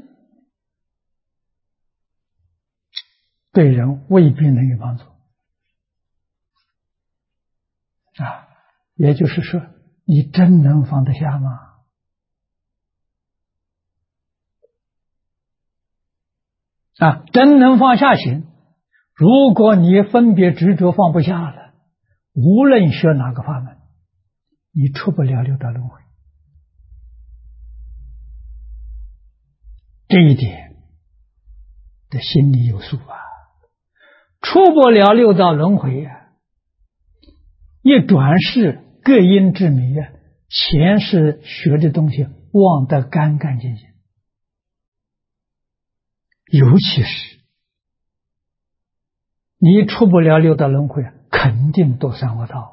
对人未必能有帮助也就是说你真能放得下吗？真能放下行，如果你分别执着放不下了，无论学哪个法门，你出不了六道轮回，这一点的心里有数出不了六道轮回一转世各因之迷前世学的东西忘得干干净净，尤其是你出不了六道轮回，肯定堕三恶道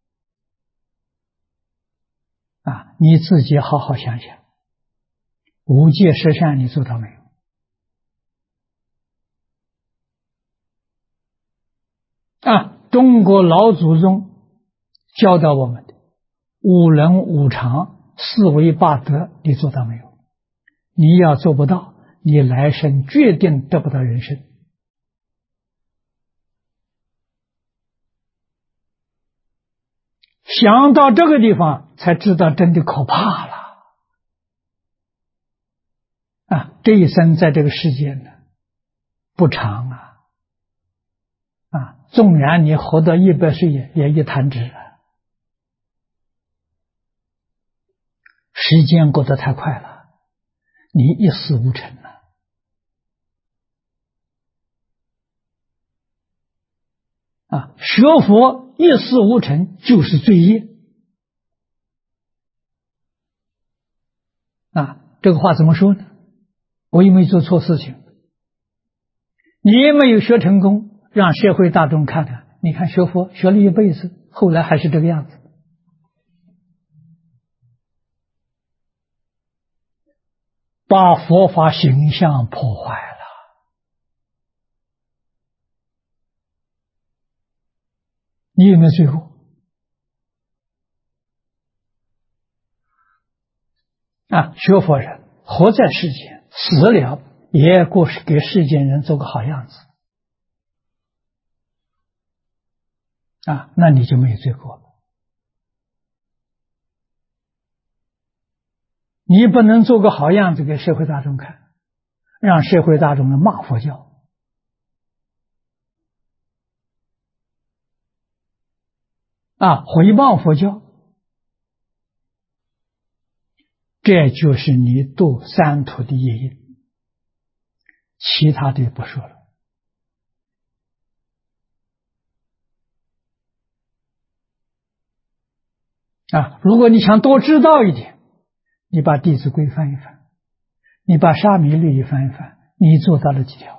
你自己好好想想，五戒十善你做到没有？中国老祖宗教导我们的五伦五常四维八德你做到没有？你要做不到，你来生决定得不到人生。 想到这个地方，才知道真的可怕了。这一生在这个世界呢，不长纵然你活到100岁也一弹指了，时间过得太快了，你一事无成了。学佛一事无成就是罪业。这个话怎么说呢？我又没做错事情，你也没有学成功，让社会大众看看，你看学佛学了一辈子，后来还是这个样子，把佛法形象破坏了。你有没有罪过？学佛人活在世间，死了也过是给世间人做个好样子那你就没有罪过了。你不能做个好样子给社会大众看，让社会大众来骂佛教毁谤佛教，这就是你堕三途的业因，其他的不说了。如果你想多知道一点，你把《弟子规》翻一翻，你把《沙弥律》翻一翻，你做到了几条？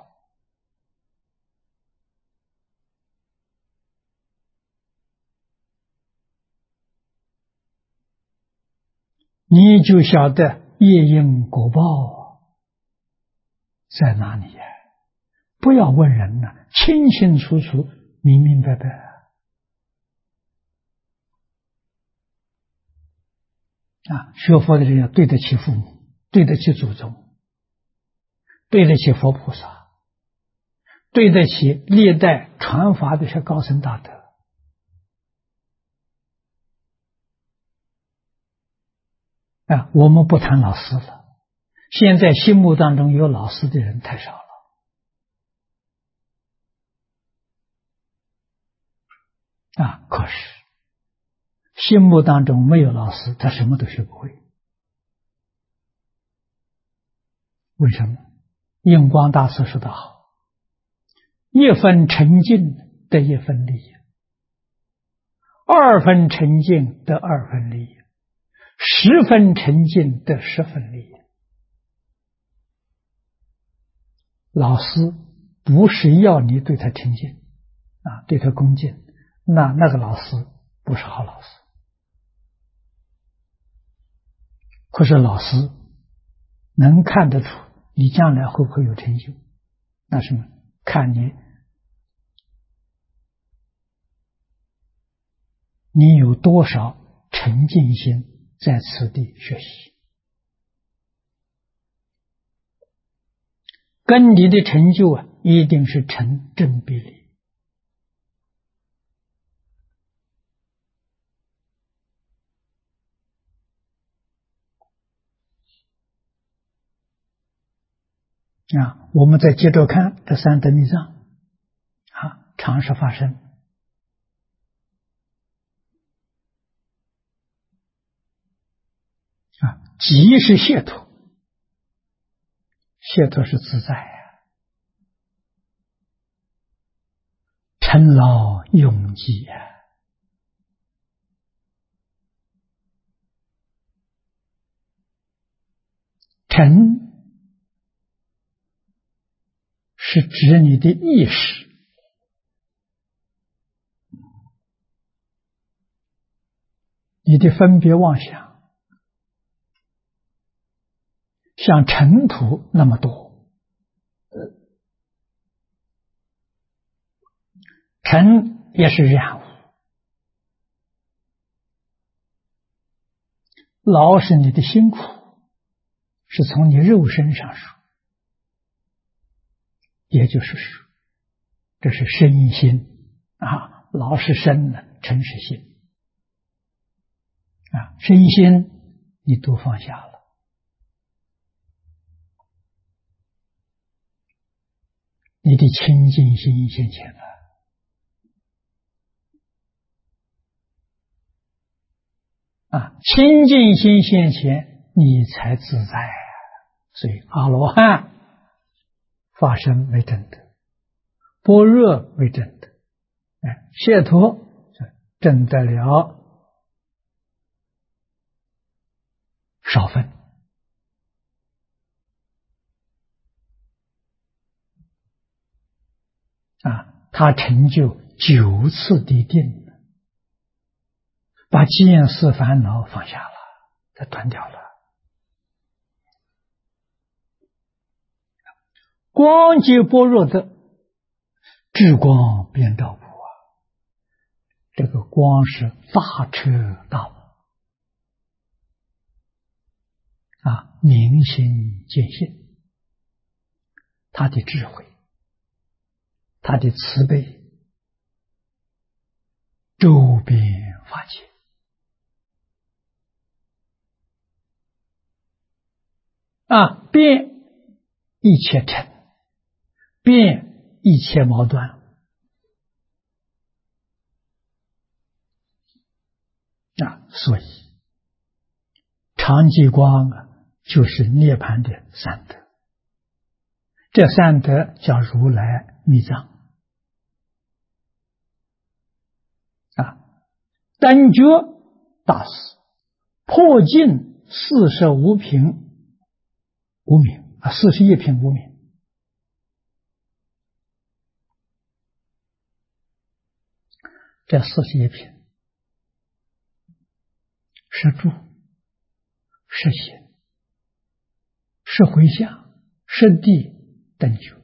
你就晓得业因果报在哪里不要问人清清楚楚，明明白白学佛的人要对得起父母，对得起祖宗，对得起佛菩萨，对得起历代传法的这些高僧大德我们不谈老师了，现在心目当中有老师的人太少了可是心目当中没有老师，他什么都学不会。为什么？印光大师说得好，一分沉静得一分利益，2分沉静得2分利益，10分沉静得10分利益。老师不是要你对他听敬对他恭敬，那个老师不是好老师。可是老师能看得出你将来会不会有成就，那什么？看你有多少沉静心在此地学习，跟你的成就一定是成正比例。我们再接着看这三德密藏常识发生即是解脱，解脱是自在尘劳永寂尘是指你的意识，你的分别妄想像尘土那么多，尘也是染污，劳是你的辛苦，是从你肉身上说，也就是说这是身心劳是身尘是心身心你都放下了，你的清净心现前了。清净心现前，你才自在。所以阿罗汉发生为正德，般若为正德，解脱证得了少分。他成就9次的定，把见思烦恼放下了，他断掉了。光接般若的智光遍照部这个光是大彻大悟明心见性，他的智慧，他的慈悲，周遍法界。遍一切尘，遍一切矛盾。所以常寂光就是涅槃的三德，这三德叫如来密藏。等觉大师破尽45品无明41品无明，这41品是住，是行，是回向，是地等觉。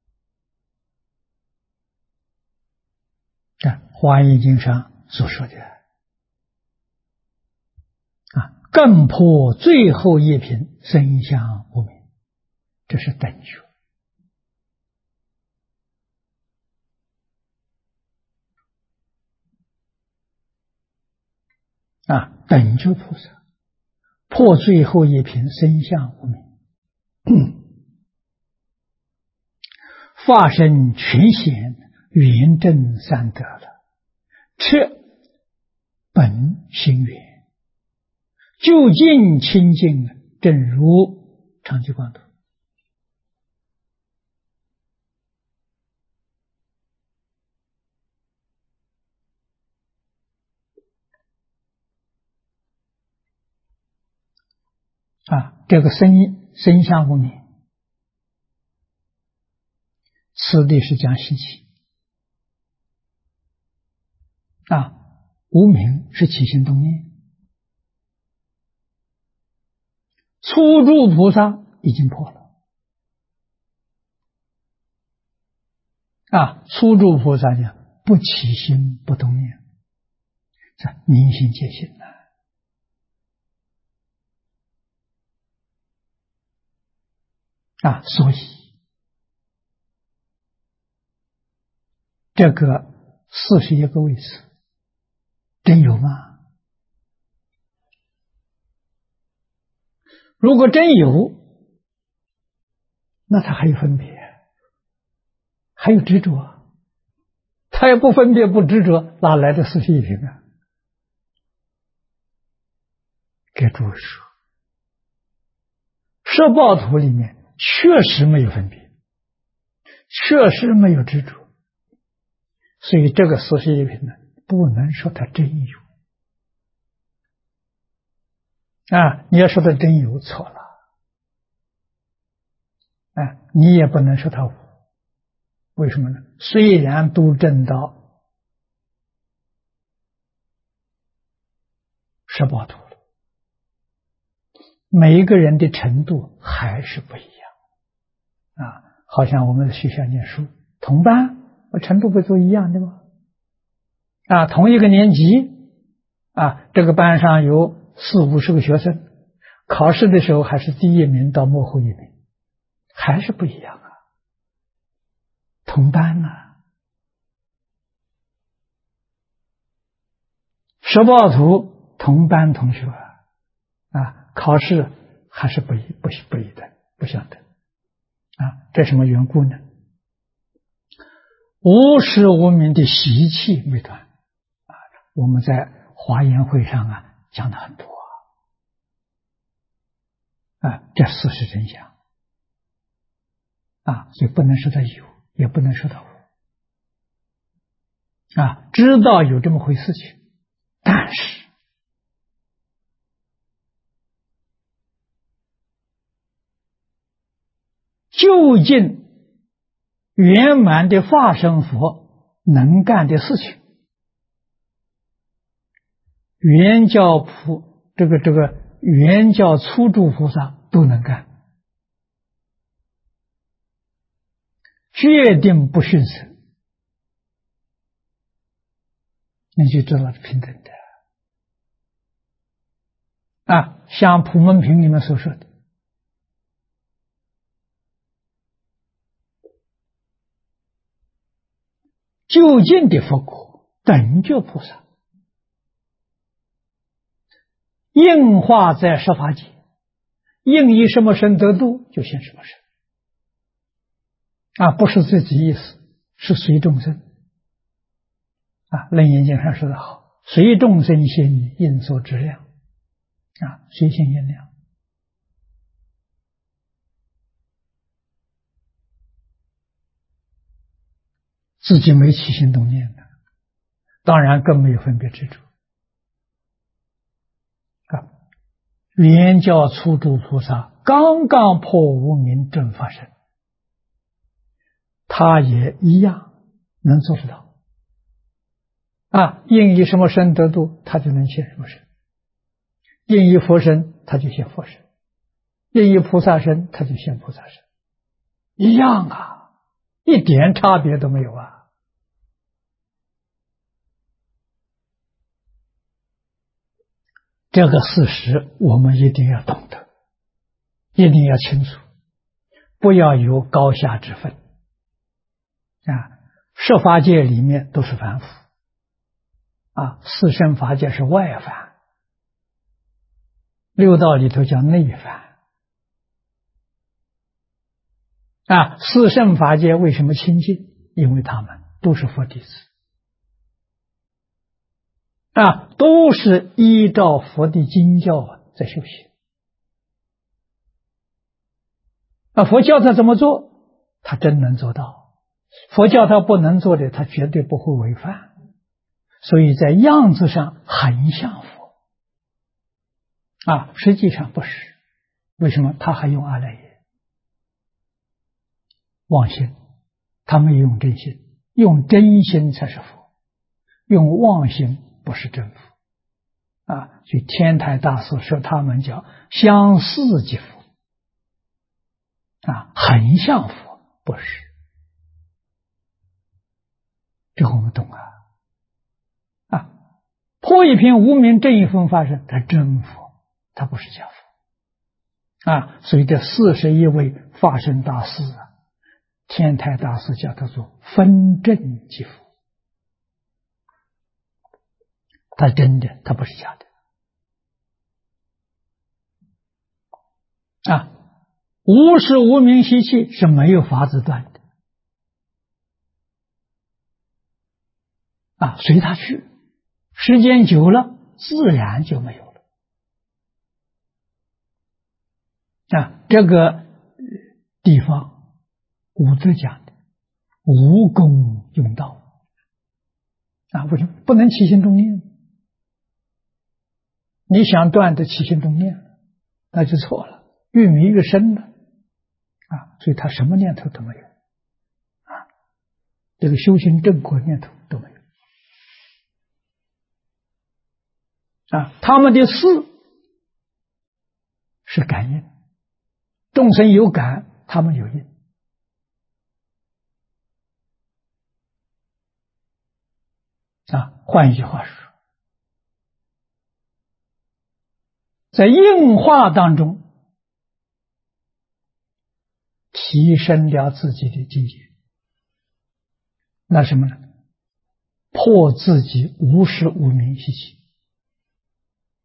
华严经上所说的更破最后一品身相无明，这是等觉。等觉菩萨破最后一品身相无明，化身全显圆正三德了，彻本心圆，究竟清净，正如常寂光土。这个身相无明，此地是讲习气无明是起心动念，初住菩萨已经破了初住菩萨讲不起心不动念，这明心见性所以这个41个位次真有吗？如果真有，那他还有分别，还有执着，他也不分别不执着，哪来的41品啊？给诸位说，摄报图里面确实没有分别，确实没有执着，所以这个41品呢，不能说它真有你要说它真有错了你也不能说它无。为什么呢？虽然都证到摄报图了，每一个人的程度还是不一样好像我们的学校念书，同班程度不都一样的吗？同一个年级这个班上有40-50个学生，考试的时候还是第一名到末后一名，还是不一样同班摄报图同班同学考试还是不一等，不相等这什么缘故呢？无始无明的习气没断我们在华严会上讲的很多这事实真相所以不能说它有，也不能说它无知道有这么回事情，但是究竟圆满的化身佛能干的事情，原教原教初住菩萨都能干，决定不逊色，你就知道是平等的像普门品里面所说的，究竟的佛果等觉菩萨应化在十法界，应以什么身得度就现什么身不是自己意思，是随众生楞严经上说得好，随众生心应所知量随心应量，自己没起心动念的，当然更没有分别执着圆教初住菩萨刚刚破无明正法身，他也一样能做得到应以什么身得度，他就能现什么身；应以佛身，他就现佛身；应以菩萨身，他就现菩萨身，一样一点差别都没有这个事实我们一定要懂得，一定要清楚，不要有高下之分十法界里面都是凡夫四圣法界是外凡，六道里头叫内凡四圣法界为什么清净？因为他们都是佛弟子都是依照佛的经教在修行佛教他怎么做，他真能做到；佛教他不能做的，他绝对不会违反。所以在样子上很像佛实际上不是。为什么？他还用阿赖耶妄心，他没有用真心，用真心才是佛，用妄心不是真佛所以天台大师说他们叫相似即佛很像佛，不是。这个我们懂破一品无明正一分法身，他真佛，他不是假佛所以这41位法身大师天台大师叫他做分正即佛，他真的，他不是假的无始无明习气是没有法子断的随他去，时间久了自然就没有了这个地方古德讲的无功用道为什么不能起心动念？你想断的起心动念那就错了，越迷越深了所以他什么念头都没有这个修行正果念头都没有他们的事是感应，众生有感，他们有应换一句话说，在应化当中提升了自己的境界，那什么呢？破自己无始无明习气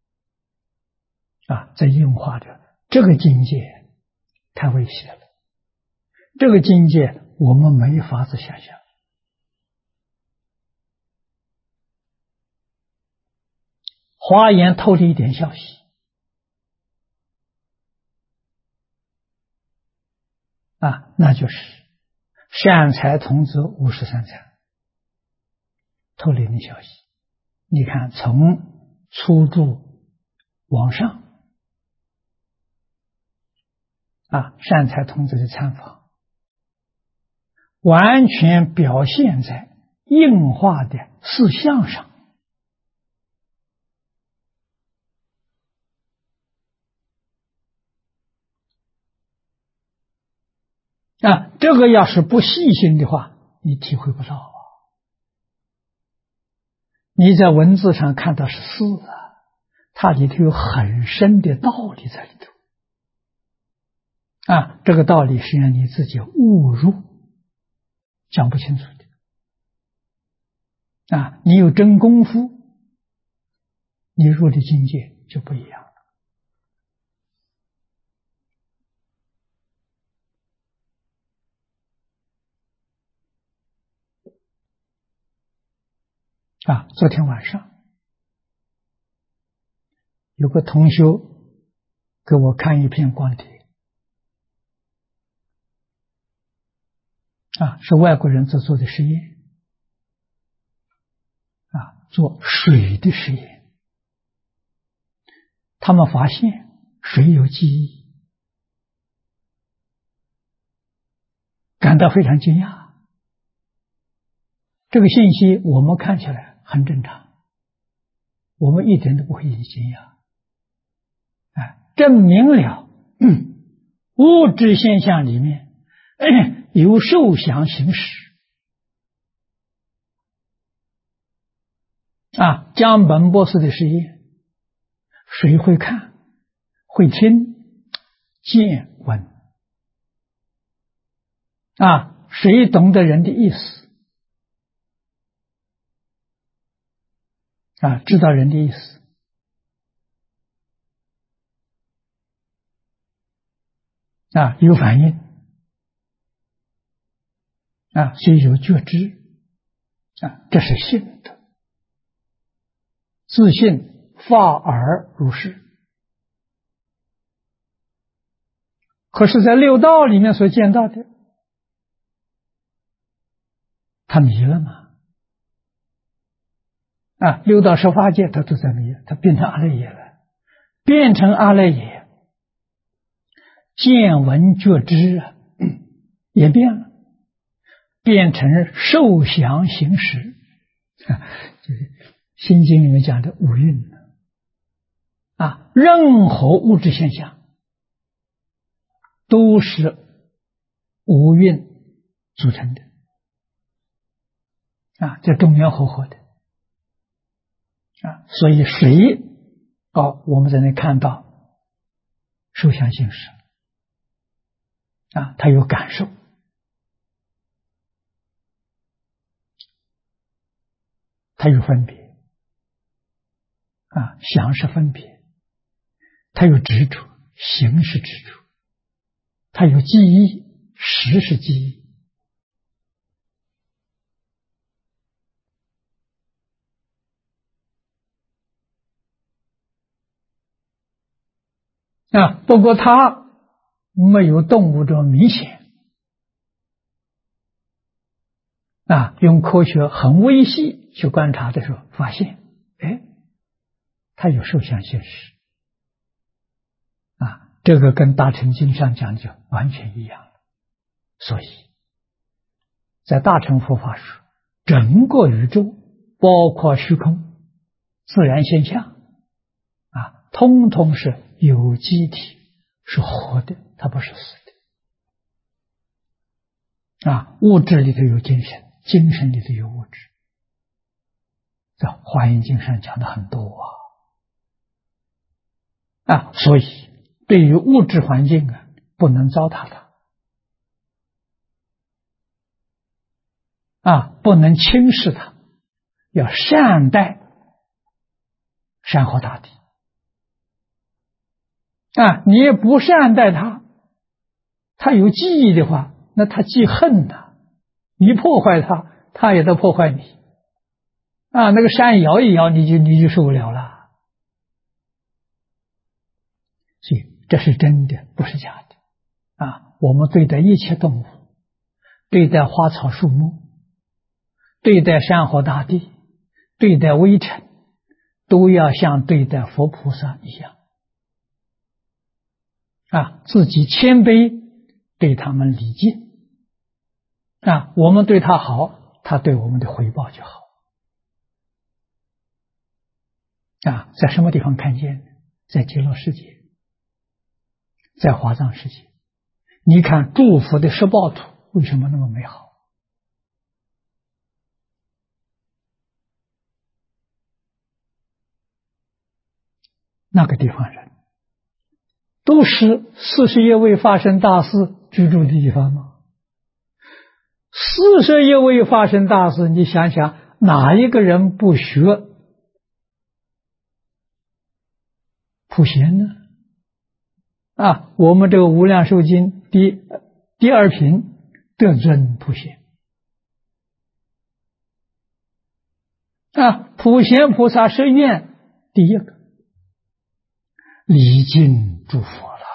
在硬化的这个境界太危险了，这个境界我们没法子想象。华严透了一点消息，那就是善财童子53参透了一点消息。你看，从初住往上，善财童子的参访，完全表现在应化的事相上。这个要是不细心的话，你体会不到你在文字上看到是事它里头有很深的道理在里头。这个道理是让你自己误入，讲不清楚的。你有真功夫，你入的境界就不一样了。昨天晚上有个同修给我看一篇光碟，是外国人做的实验，做水的实验。他们发现水有记忆，感到非常惊讶。这个信息我们看起来很正常，我们一点都不会惊讶。证明了物质现象里面有受想行识。江本博士的实验，谁会看、会听、见闻？谁懂得人的意思？知道人的意思。有反应。所以有觉知。这是信的。自信发而如是。可是在六道里面所见到的，他迷了吗？六道十法界他都在迷，他变成阿赖耶了。变成阿赖耶，见闻觉知也变了，变成受想行识。就是心经里面讲的五蕴。任何物质现象都是五蕴组成的。这中原合合的。所以水我们在那看到受想行识。他有感受。他有分别。想是分别。他有执着，行是执着。他有记忆，识是记忆。不过它没有动物这么明显。用科学很微细去观察的时候，发现，它有受想行识。这个跟大乘经上讲就完全一样。所以，在大乘佛法说，整个宇宙，包括虚空、自然现象，通通是有机体，是活的，它不是死的。物质里头有精神，精神里头有物质。在《华严经》上讲的很多所以对于物质环境不能糟蹋它，不能轻视它，要善待山河大地。 你也不善待他，他有记忆的话，那他记恨呐，你破坏他，他也得破坏你。那个山摇一摇，你就受不了了。所以这是真的，不是假的。我们对待一切动物，对待花草树木，对待山河大地，对待微尘，都要像对待佛菩萨一样。自己谦卑，对他们礼敬。我们对他好，他对我们的回报就好。在什么地方看见？在极乐世界，在华藏世界。你看诸佛的十报土为什么那么美好？那个地方人都是41位法身大士居住的地方吗？41位法身大士，你想想，哪一个人不学普贤呢？我们这个无量寿经第二品得尊普贤。普贤菩萨是愿第一个礼敬诸佛了，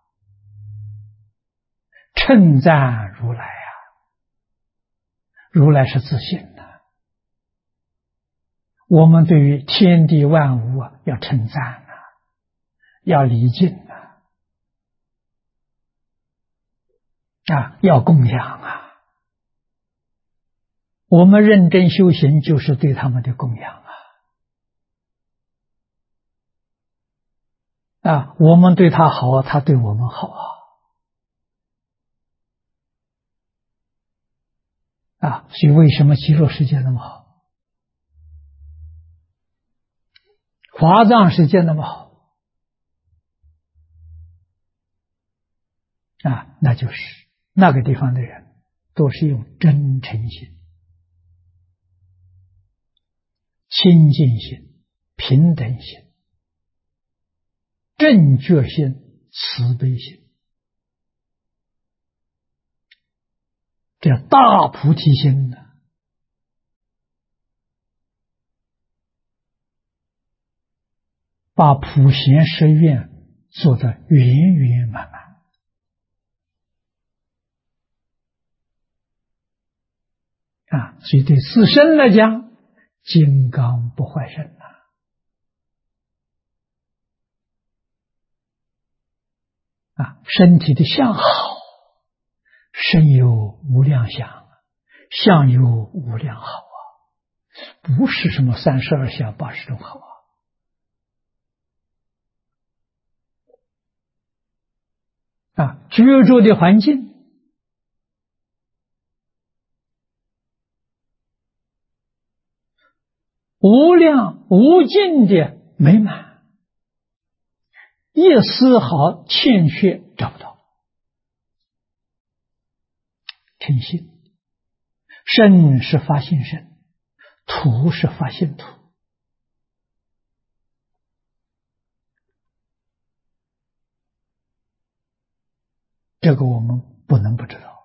称赞如来如来是自信的。我们对于天地万物要称赞要礼敬要供养我们认真修行就是对他们的供养我们对他好，他对我们好所以为什么极乐世界那么好，华藏世界那么好那就是那个地方的人都是用真诚心、清净心、平等心、正觉心、慈悲心，这大菩提心呢，把普贤十愿做得圆圆满满所以对自身来讲，金刚不坏身身体的相好，身有无量相，相有无量好不是什么32相80种好居住的环境无量无尽的美满，一丝毫欠缺找不到。诚信，身是发心身，土是发心土。这个我们不能不知道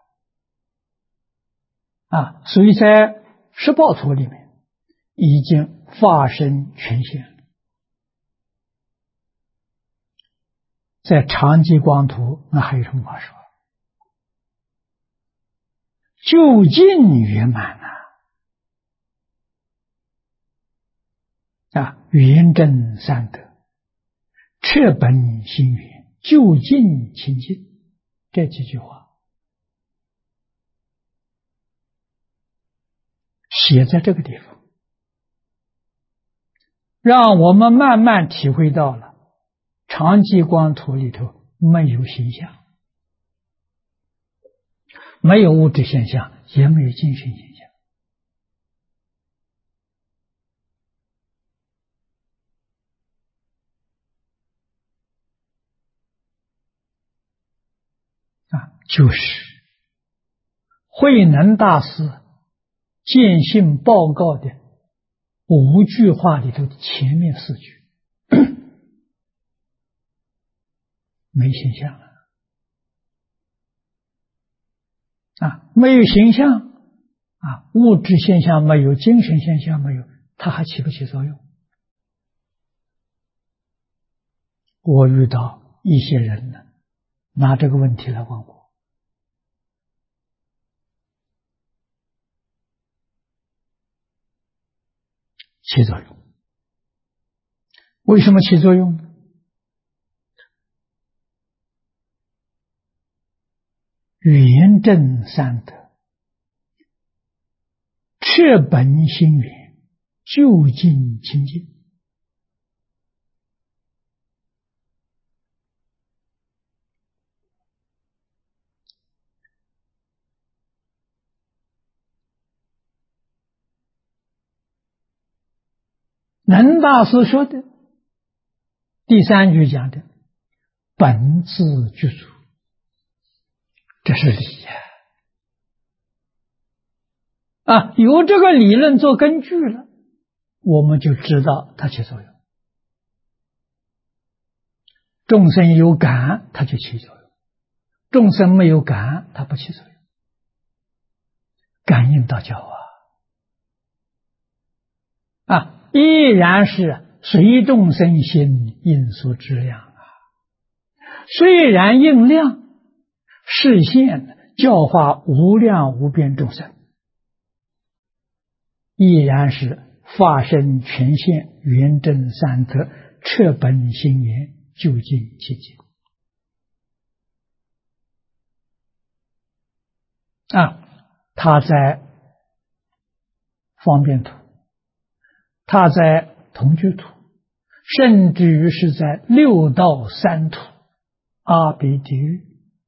所以在十报图里面已经发生权限，在长吉光图那还有什么话说？究竟圆满圆正三德，彻本心圆，究竟清净，这几句话写在这个地方，让我们慢慢体会到了长吉光图里头没有形象，没有物质现象，也没有精神现象就是慧能大师见性报告的5句话里头的前面4句没形象没有形象物质现象没有，精神现象没有，它还起不起作用？我遇到一些人呢，拿这个问题来问我，起作用。为什么起作用呢？圆正三德，彻本心源，究竟清净。能大师说的第三句讲的本自具足，这是理有这个理论做根据了，我们就知道它起作用。众生有感，它就起作用；众生没有感，它不起作用。感应道教依然是随众生心应所知量虽然应量示现教化无量无边众生，依然是法身全现圆正三德，彻本心源，究竟清净他在方便土，他在同居土，甚至于是在六道三土阿鼻地狱，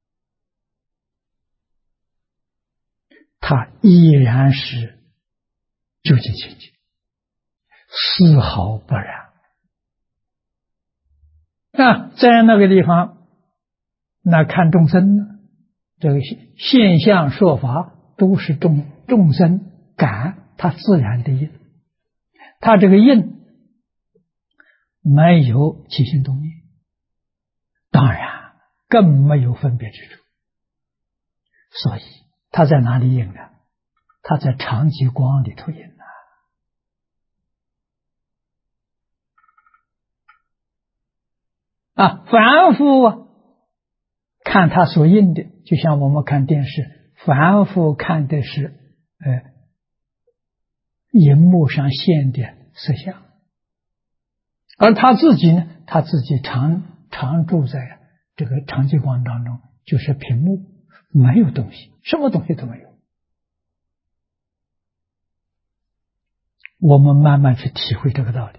他依然是究竟清净，丝毫不染在那个地方，那看众生呢，这个现象说法都是众生感他自然的应，他这个应没有起心动念，当然更没有分别之处，所以他在哪里应呢？他在常寂光里头应凡夫看他所应的，就像我们看电视，凡夫看的是荧幕上现的色相，而他自己呢，他自己常住在这个常寂光当中，就是屏幕，没有东西，什么东西都没有。我们慢慢去体会这个道理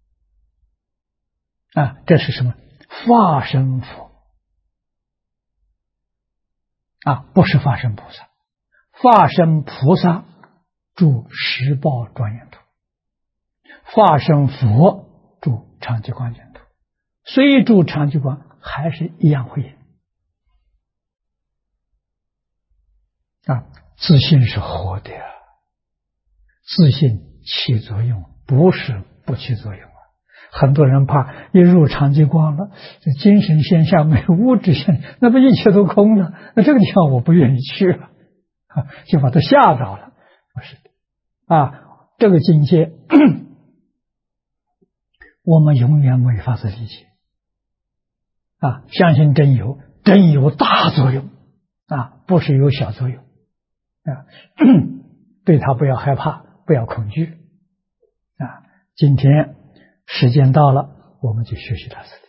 这是什么？法身佛不是法身菩萨。法身菩萨住十报庄严土，法身佛住常寂光净土，虽住常寂光还是一样会应自信是活的自信起作用，不是不起作用很多人怕一入常寂光了，这精神现象没有物质现象，那不一切都空了，那这个地方我不愿意去了就把他吓到了。不是的这个境界我们永远没法子理解相信真有大作用不是有小作用对他不要害怕，不要恐惧今天时间到了，我们就学习到此。